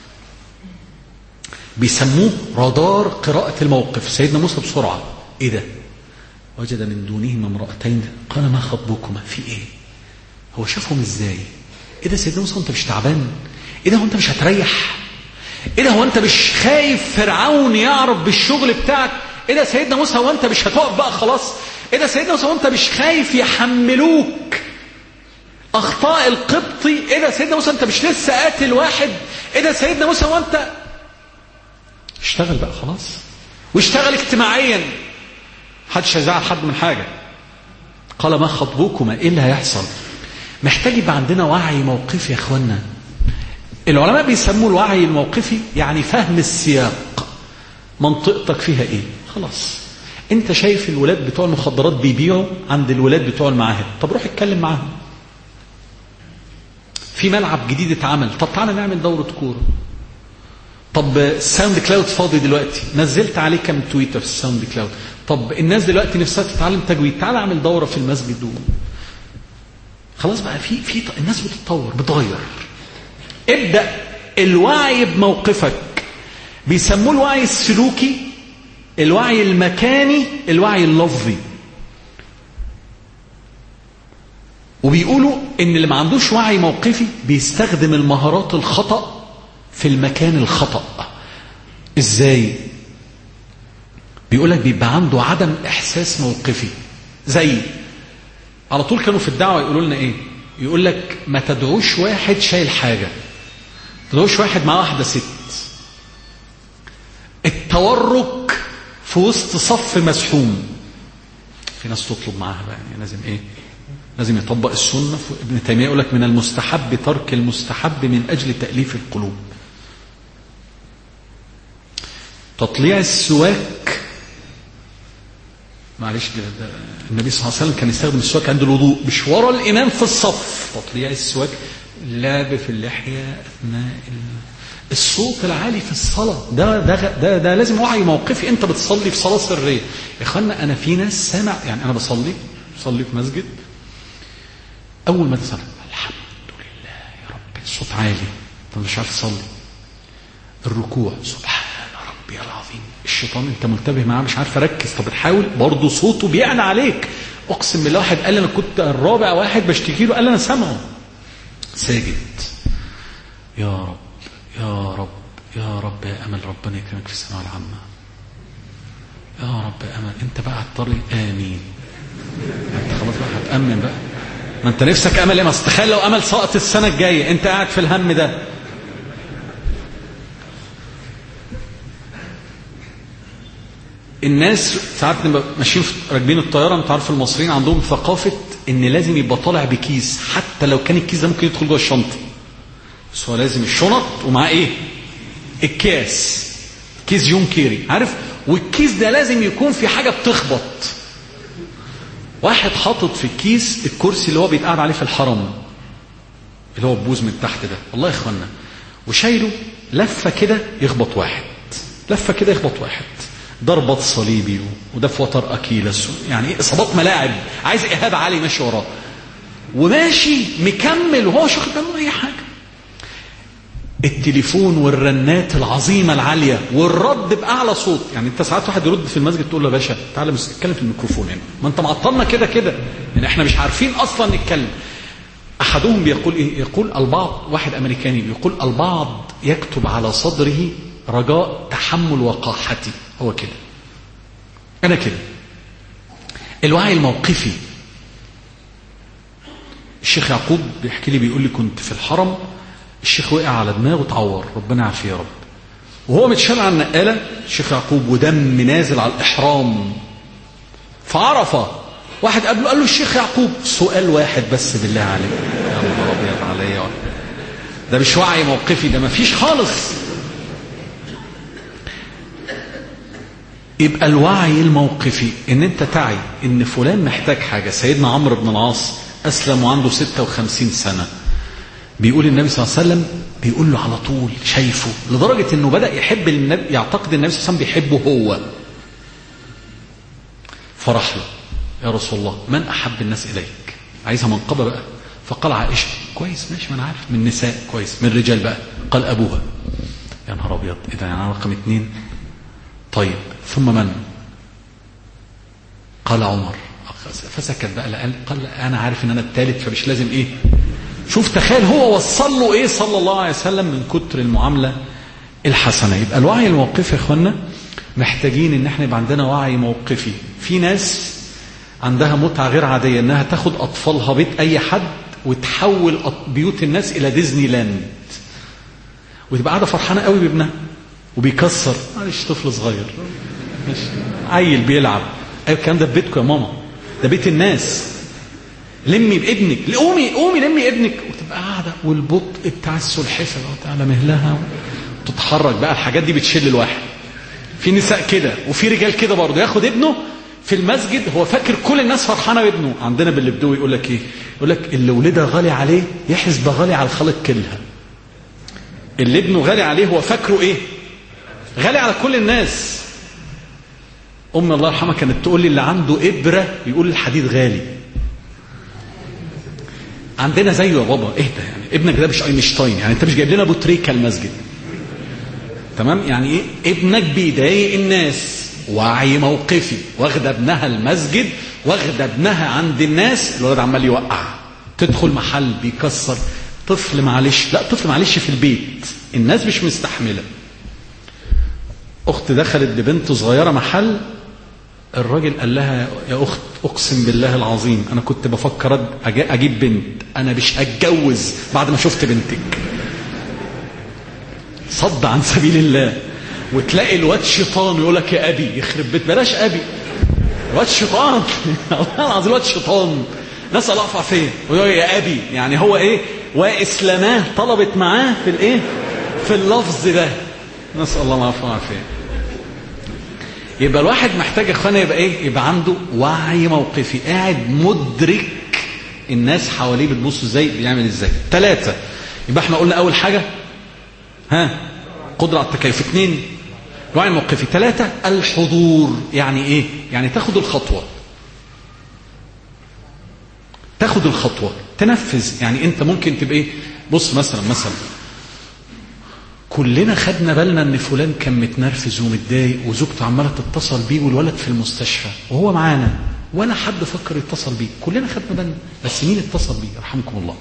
بيسموه رادار قراءة الموقف. سيدنا موسى بسرعة، ايه ده؟ وجد من دونهما امرأتين قال ما خطبكما؟ في ايه؟ هو شافهم ازاي؟ ايه ده سيدنا موسى؟ انت مش تعبان؟ ايه ده؟ هو انت مش هتريح؟ ايه ده؟ هو انت مش خايف فرعون يعرف بالشغل بتاعك؟ ايه ده سيدنا موسى؟ هو انت مش هتقف بقى خلاص؟ ايه ده سيدنا موسى؟ هو انت مش خايف يحملوك اخطاء القبطي؟ ايه ده سيدنا موسى؟ انت مش لسه قاتل واحد؟ ايه ده سيدنا موسى؟ هو انت اشتغل بقى خلاص، واشتغل اجتماعيا، محدش هيزعل حد من حاجة. قال ما خطبكما؟ ايه اللي هيحصل؟ محتاج يبقى عندنا وعي موقفي يا اخوانا. العلماء بيسموه الوعي الموقفي، يعني فهم السياق، منطقتك فيها ايه. خلاص انت شايف الولاد بتوع المخدرات بيبيعوا عند الولاد بتوع المعاهد، طب روح اتكلم معاهم. في ملعب جديد اتعمل، طب تعالى نعمل دورة كورة. طب الساوند كلاود فاضي دلوقتي، نزلت عليه كم تويتر في الساوند كلاود. طب الناس دلوقتي نفسها تتعلم تجويد، تعالى اعمل دورة في المسجد دول. خلاص بقى في في الناس بتتطور بتغير. ابدأ الوعي بموقفك. بيسموه الوعي السلوكي، الوعي المكاني، الوعي اللفظي. وبيقولوا ان اللي ما عندوش وعي موقفي بيستخدم المهارات الخطأ في المكان الخطأ. ازاي؟ بيقولك بيبقى عنده عدم احساس موقفي. زي على طول كانوا في الدعوة يقولوا لنا ايه؟ يقول لك ما تدعوش واحد شايل حاجة، تدعوش واحد مع واحدة ست. التورك في وسط صف مسحوم، في ناس تطلب معاها بقى يعني لازم ايه؟ لازم يطبق السنة. ابن تيمية يقول لك من المستحب ترك المستحب من أجل تأليف القلوب. تطليع السواك، معلش ده النبي صلى الله عليه وسلم كان يستخدم السواك عند الوضوء مش ورا الإمام في الصف. تطليع السواك، لعب في اللحية أثناء الصوت العالي في الصلاة، ده ده ده, ده لازم وعي موقفي. أنت بتصلي في صلاة سرية يا أخوانا، أنا في ناس سامع يعني أنا بصلي بصلي في مسجد، أول ما تصلي الحمد لله يا رب، الصوت عالي، أنت مش عارف تصلي. الركوع سبحان ربي العظيم، الشيطان أنت منتبه معاه مش عارف أركز، طب تحاول برضه صوته بيعلى عليك. أقسم بالله واحد قال لي أنا كنت الرابع واحد بشتكي له، قال لي أنا سامعه ساجد. يا رب يا رب يا رب يا أمل، ربنا يكرمك في الثانوية العامة. يا رب يا أمل، أنت بقى هتطري آمين، أنت خلاص بقى هتأمن بقى، ما أنت نفسك أمل إيه؟ ما تخيل لو أمل سقط السنة الجاية، أنت قاعد في الهم ده. الناس ساعات ماشيين راكبين الطيارة، أنت عارف المصريين عندهم ثقافة إن لازم يبقى طالع بكيس، حتى لو كان الكيس ده ممكن يدخل جوه الشنطة، بس هو لازم الشنط ومعاه إيه؟ الكاس، كيس يوم كيري، عارف؟ والكيس ده لازم يكون في حاجة بتخبط. واحد حاطط في الكيس الكرسي اللي هو بيتقعد عليه في الحرم، اللي هو بوز من تحت ده، الله يا اخوانا، وشايله لفة كده يخبط واحد، لفة كده يخبط واحد، ضربات صليبي وده في وتر أكيلس، يعني ايه إصابات ملاعب، عايز إيهاب عالي ماشي وراه، وماشي مكمل وهو مش واخد باله من أي حاجة. التليفون والرنات العظيمة العالية والرد بأعلى صوت. يعني انت ساعات واحد يرد في المسجد تقول له يا باشا تعالى بس اتكلم في الميكروفون هنا، ما انت معطلنا كده كده، يعني احنا مش عارفين اصلا نتكلم. احدهم بيقول ايه؟ يقول البعض، واحد امريكاني بيقول البعض يكتب على صدره رجاء تحمل وقاحتي. هو كده، انا كده. الوعي الموقفي. الشيخ يعقوب بيحكي لي بيقول لي كنت في الحرم، الشيخ وقع على دماغه وتعور، ربنا يعافيه يا رب، وهو متشال على النقاله الشيخ يعقوب ودم نازل على الاحرام في عرفه. واحد قبله قال له الشيخ يعقوب سؤال واحد بس بالله عليك. يا نهار ابيض عليا، ده مش وعي موقفي، ده مفيش خالص. يبقى الوعي الموقفي ان انت تعي ان فلان محتاج حاجه. سيدنا عمرو بن العاص اسلم وعنده ستة وخمسين سنه، بيقول النبي صلى الله عليه وسلم بيقول له على طول شايفه، لدرجة انه بدأ يحب النبي، يعتقد النبي صلى الله عليه وسلم بيحبه هو. فرح له يا رسول الله من احب الناس اليك؟ عايزها منقبة بقى. فقال عائشة. كويس ماشي، ما انا عارف. من نساء كويس. من رجال بقى؟ قال ابوها. يا نهار ابيض، ايه ده؟ يعني رقم اتنين. طيب ثم من؟ قال عمر. فسكت بقى. قال قال انا عارف ان انا الثالث فمش لازم ايه. شوف تخيل هو وصل له ايه صلى الله عليه وسلم من كتر المعامله الحسنه. يبقى الوعي الموقفي يا اخوانا محتاجين ان احنا يبقى عندنا وعي موقفي. في ناس عندها متعه غير عاديه انها تاخد اطفالها بيت اي حد وتحول بيوت الناس الى ديزني لاند، وتبقى قاعده فرحانه قوي بابنها وبيكسر. معلش طفل صغير ماشي عيل بيلعب. ايوه الكلام ده في بيتكم يا ماما، ده بيت الناس. لمي بابنك، قومي قومي لمي ابنك، وتبقى قاعده والبطء بتاع السلحفه بقى على مهلها وتتحرك بقى. الحاجات دي بتشل الواحد. في نساء كده وفي رجال كده برضه، ياخد ابنه في المسجد هو فاكر كل الناس فرحانه بابنه. عندنا باللي بدوي يقول لك ايه؟ يقول لك اللي ولدها غالي عليه يحسب غالي على الخلق كلها. اللي ابنه غالي عليه هو فاكره ايه؟ غالي على كل الناس. امي الله يرحمها كانت تقول لي اللي عنده ابره يقول الحديد غالي. عندنا زيه يا بابا. ايه ده يعني؟ ابنك ده مش اينشتاين، يعني انت مش جايب لنا ابو تريكه المسجد. تمام؟ يعني ايه؟ ابنك بيضايق الناس. وعي موقفي. واخده ابنها المسجد، واخده ابنها عند الناس، الولد عمال يوقع. تدخل محل بيكسر. طفل معلش، لا طفل معلش في البيت، الناس مش مستحمله. اخت دخلت ببنت صغيره محل، الراجل قال لها يا اخت اقسم بالله العظيم انا كنت بفكر اجيب بنت، انا مش هتجوز بعد ما شفت بنتك. صد عن سبيل الله. وتلاقي الواد شيطان يقول لك يا ابي، يخرب بيت بلاش ابي، الواد شيطان والله العظيم الواد شيطان. نسال الله العافيه. ويقول يا ابي، يعني هو ايه؟ واسلاماه طلبت معاه في الايه؟ في اللفظ ده. نسال الله العافيه. يبقى الواحد محتاج يا اخوانا يبقى ايه؟ يبقى عنده وعي موقفي، قاعد مدرك الناس حواليه بتبص ازاي، بيعمل ازاي. ثلاثة، يبقى احنا قلنا اول حاجة ها قدرة على التكيف. اثنين الوعي الموقفي. ثلاثة الحضور. يعني ايه؟ يعني تاخد الخطوة، تاخد الخطوة تنفذ. يعني انت ممكن تبقى ايه؟ بص مثلا مثلا كلنا خدنا بالنا ان فلان كان متنرفز ومتضايق وزوجته عماله تتصل بيه والولد في المستشفى وهو معانا، ولا حد فكر يتصل بيه. كلنا خدنا بالنا، بس مين اتصل بيه؟ يرحمكم الله.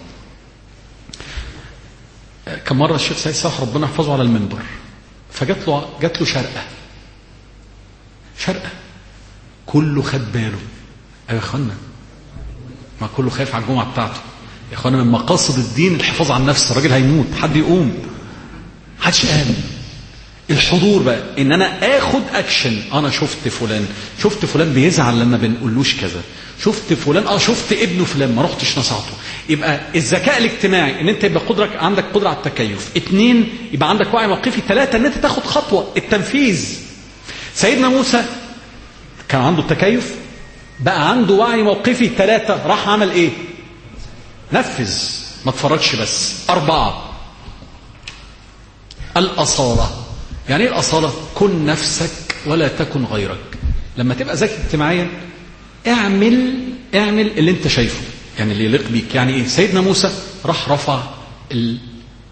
كم مره الشيخ سيد صالح ربنا يحفظه على المنبر، فجات له جات له شرقه شرقه كله خد باله. ايوه يا اخوانا، ما كله خايف على الجمعه بتاعته. يا اخوانا من مقاصد الدين الحفاظ على النفس. الراجل هيموت، حد يقوم، حدش قال. الحضور بقى ان انا اخد اكشن. انا شفت فلان، شفت فلان بيزعل لما بنقولوش كذا، شفت فلان اه شفت ابنه فلان ما رحتش نصحته. يبقى الذكاء الاجتماعي ان انت يبقى قدرك عندك قدره على التكيف. اثنين يبقى عندك وعي موقفي. ثلاثة ان انت تاخد خطوه، التنفيذ. سيدنا موسى كان عنده التكيف، بقى عنده وعي موقفي. ثلاثة راح عمل ايه؟ نفذ، ما تفرجش بس. أربعة الأصالة. يعني ايه الأصالة؟ كن نفسك ولا تكن غيرك. لما تبقى ذكي اجتماعيا اعمل اعمل اللي انت شايفه، يعني اللي يليق بيك. يعني ايه؟ سيدنا موسى راح رفع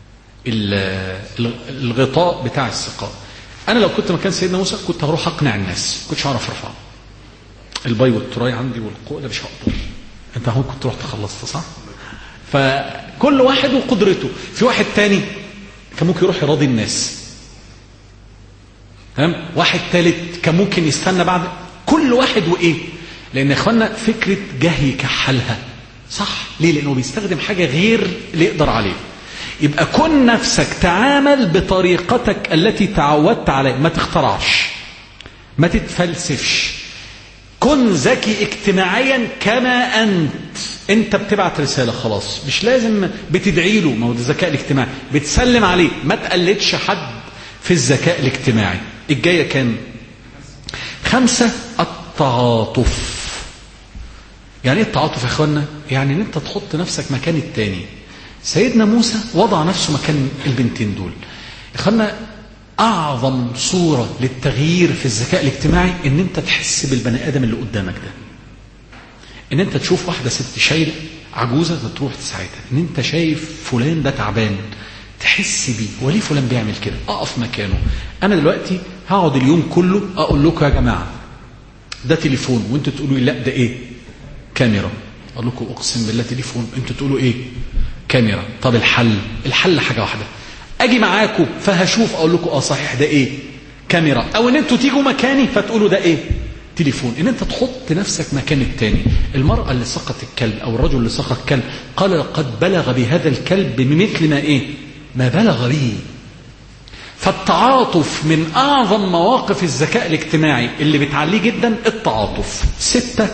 الغطاء بتاع السقاء. أنا لو كنت مكان سيدنا موسى كنت هروح أقنع الناس، كنتش هعرف أرفعه. البي والتراي عندي والقوة ده مش هقدر. أنت هون كنت رحت خلصت صح؟ فكل واحد وقدرته. في واحد تاني كان ممكن يروح يراضي الناس، تمام؟ واحد ثالث كان ممكن يستنى بعد. كل واحد وإيه؟ لأن يا إخوانا فكرة جهي كحلها صح. ليه؟ لأنه بيستخدم حاجة غير اللي يقدر عليه. يبقى كن نفسك تعامل بطريقتك التي تعودت عليها، ما تخترعش، ما تتفلسفش. كن ذكي اجتماعيا كما أنت. أنت بتبعت رسالة خلاص، مش لازم بتدعي له، ما هو ده الذكاء الاجتماعي، بتسلم عليه. ما تقلدش حد في الذكاء الاجتماعي. الجاية كان خمسة التعاطف. يعني ايه التعاطف يا اخوانا؟ يعني ان انت تحط نفسك مكان التاني. سيدنا موسى وضع نفسه مكان البنتين دول. يا اخوانا اعظم صورة للتغيير في الذكاء الاجتماعي ان انت تحس بالبني ادم اللي قدامك ده. ان انت تشوف واحدة ست شايلة عجوزة تروح تساعدها. ان انت شايف فلان ده تعبان تحس بيه، وليه فلان بيعمل كده؟ اقف مكانه. انا دلوقتي هقعد اليوم كله اقول لكم يا جماعة ده تليفون، وانتوا تقولوا لا ده ايه؟ كاميرا. اقول لكم اقسم بالله تليفون، انتوا تقولوا ايه؟ كاميرا. طب الحل؟ الحل حاجة واحدة، اجي معاكم فهشوف اقول لكم اه صحيح ده ايه؟ كاميرا. او ان انتوا تيجوا مكاني فتقولوا ده ايه؟ تليفون. ان انت تحط نفسك مكان التاني. المرأة اللي سقط الكلب او الرجل اللي سقط الكلب قال لقد بلغ بهذا الكلب بمثل ما ايه؟ ما بلغ به. فالتعاطف من اعظم مواقف الذكاء الاجتماعي اللي بتعليه جدا التعاطف. ستة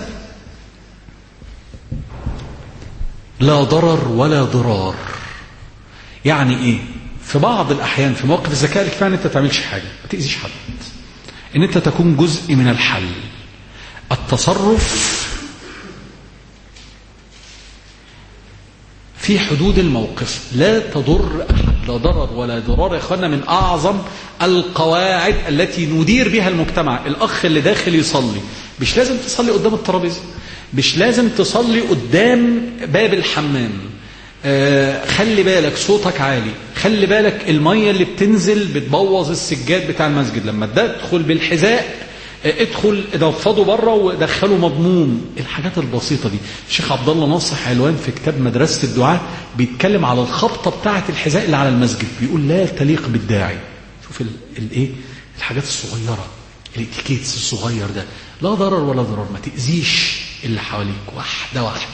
لا ضرر ولا ضرار. يعني ايه؟ في بعض الاحيان في مواقف الذكاء الاجتماعي انت ما تعملش حاجه، ما تاذيش حد، ان انت تكون جزء من الحل. التصرف في حدود الموقف، لا تضر احد، لا ضرر ولا ضرار. يا اخوانا من اعظم القواعد التي ندير بها المجتمع. الاخ اللي داخل يصلي مش لازم تصلي قدام الترابيزه، مش لازم تصلي قدام باب الحمام. آه خلي بالك صوتك عالي، خلي بالك المية اللي بتنزل بتبوظ السجاد بتاع المسجد. لما تدخل بالحذاء آه ادخل ادفضه بره ودخله مضموم. الحاجات البسيطة دي. الشيخ عبد الله ناصح علوان في كتاب مدرسة الدعاء بيتكلم على الخبطة بتاعة الحذاء اللي على المسجد، بيقول لا تليق بالداعي. شوف الايه الحاجات الصغيرة، الاتيكيتس الصغير ده، لا ضرر ولا ضرار، ما تأذيش اللي حواليك، واحدة واحدة.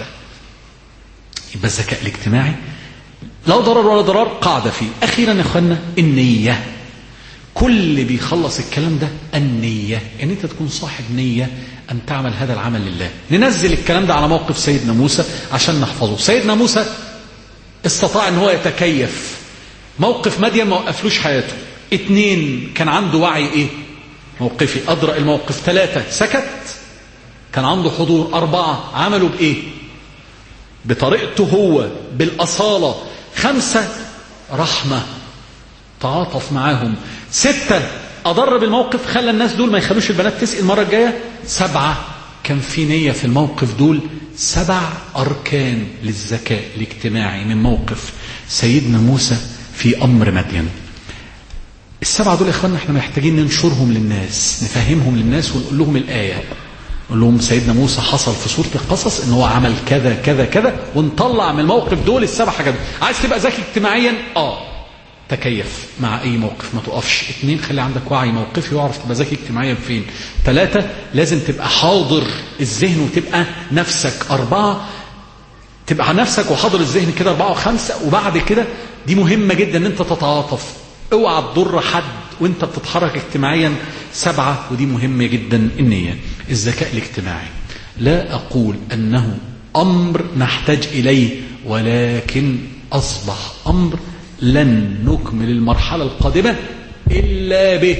يبقى الذكاء الاجتماعي لا ضرر ولا ضرار قاعدة فيه. أخيرا يا أخوانا النية. كل اللي بيخلص الكلام ده النية، يعني أنت تكون صاحب نية أن تعمل هذا العمل لله. ننزل الكلام ده على موقف سيدنا موسى عشان نحفظه. سيدنا موسى استطاع أن هو يتكيف. موقف مدين ما وقفلوش حياته. اتنين كان عنده وعي إيه؟ موقفي أدرأ الموقف. ثلاثة سكت كان عنده حضور. أربعة عملوا بإيه؟ بطريقته هو، بالأصالة. خمسة رحمة، تعاطف معاهم. ستة أضر بالموقف، خلى الناس دول ما يخلوش البنات تسأل المرة الجاية. سبعة كان في نية في الموقف دول. سبع أركان للذكاء الاجتماعي من موقف سيدنا موسى في أمر مدين. السبعة دول يا إخوانا احنا محتاجين ننشرهم للناس، نفهمهم للناس ونقول لهم الآية. نقول لهم سيدنا موسى حصل في سورة القصص ان هو عمل كذا كذا كذا، ونطلع من الموقف دول السبع حاجات. عايز تبقى ذكي اجتماعيا؟ اه تكيف مع اي موقف، ما تقفش. اتنين خلي عندك وعي موقفي واعرف تبقى ذكي اجتماعيا فين. ثلاثة لازم تبقى حاضر الذهن وتبقى نفسك. أربعة تبقى نفسك وحاضر الذهن كده. أربعة وخمسة وبعد كده دي مهمة جدا ان انت تتعاطف، اوعى تضر حد وانت بتتحرك اجتماعيا. سبعة ودي مهمة جدا النية. الذكاء الاجتماعي لا أقول أنه أمر نحتاج إليه، ولكن أصبح أمر لن نكمل المرحلة القادمة إلا به،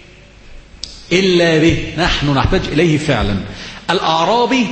إلا به. نحن نحتاج إليه فعلا. الأعرابي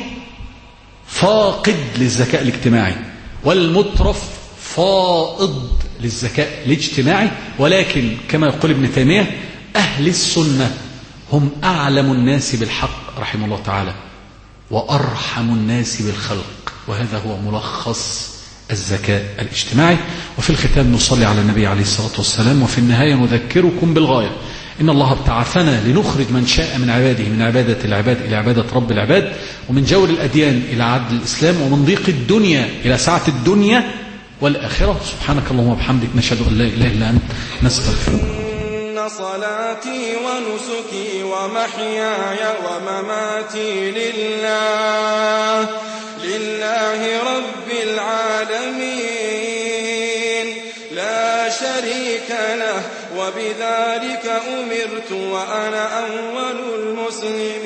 فاقد للذكاء الاجتماعي، والمترف فائض للذكاء الاجتماعي. ولكن كما يقول ابن تيمية أهل السنة هم أعلم الناس بالحق رحمه الله تعالى، وأرحم الناس بالخلق. وهذا هو ملخص الذكاء الاجتماعي. وفي الختام نصلي على النبي عليه الصلاة والسلام. وفي النهاية نذكركم بالغاية: إن الله ابتعثنا لنخرج من شاء من عباده من عبادة العباد إلى عبادة رب العباد، ومن جور الأديان إلى عدل الإسلام، ومن ضيق الدنيا إلى سعة الدنيا والآخرة. سبحانك اللهم وبحمدك، نشهد أن لا إله إلا أنت، نستغفرك. إن صلاتي ونسكي ومحياي ومماتي لله لله رب العالمين لا شريك له، وبذلك أمرت وأنا أول المسلمين.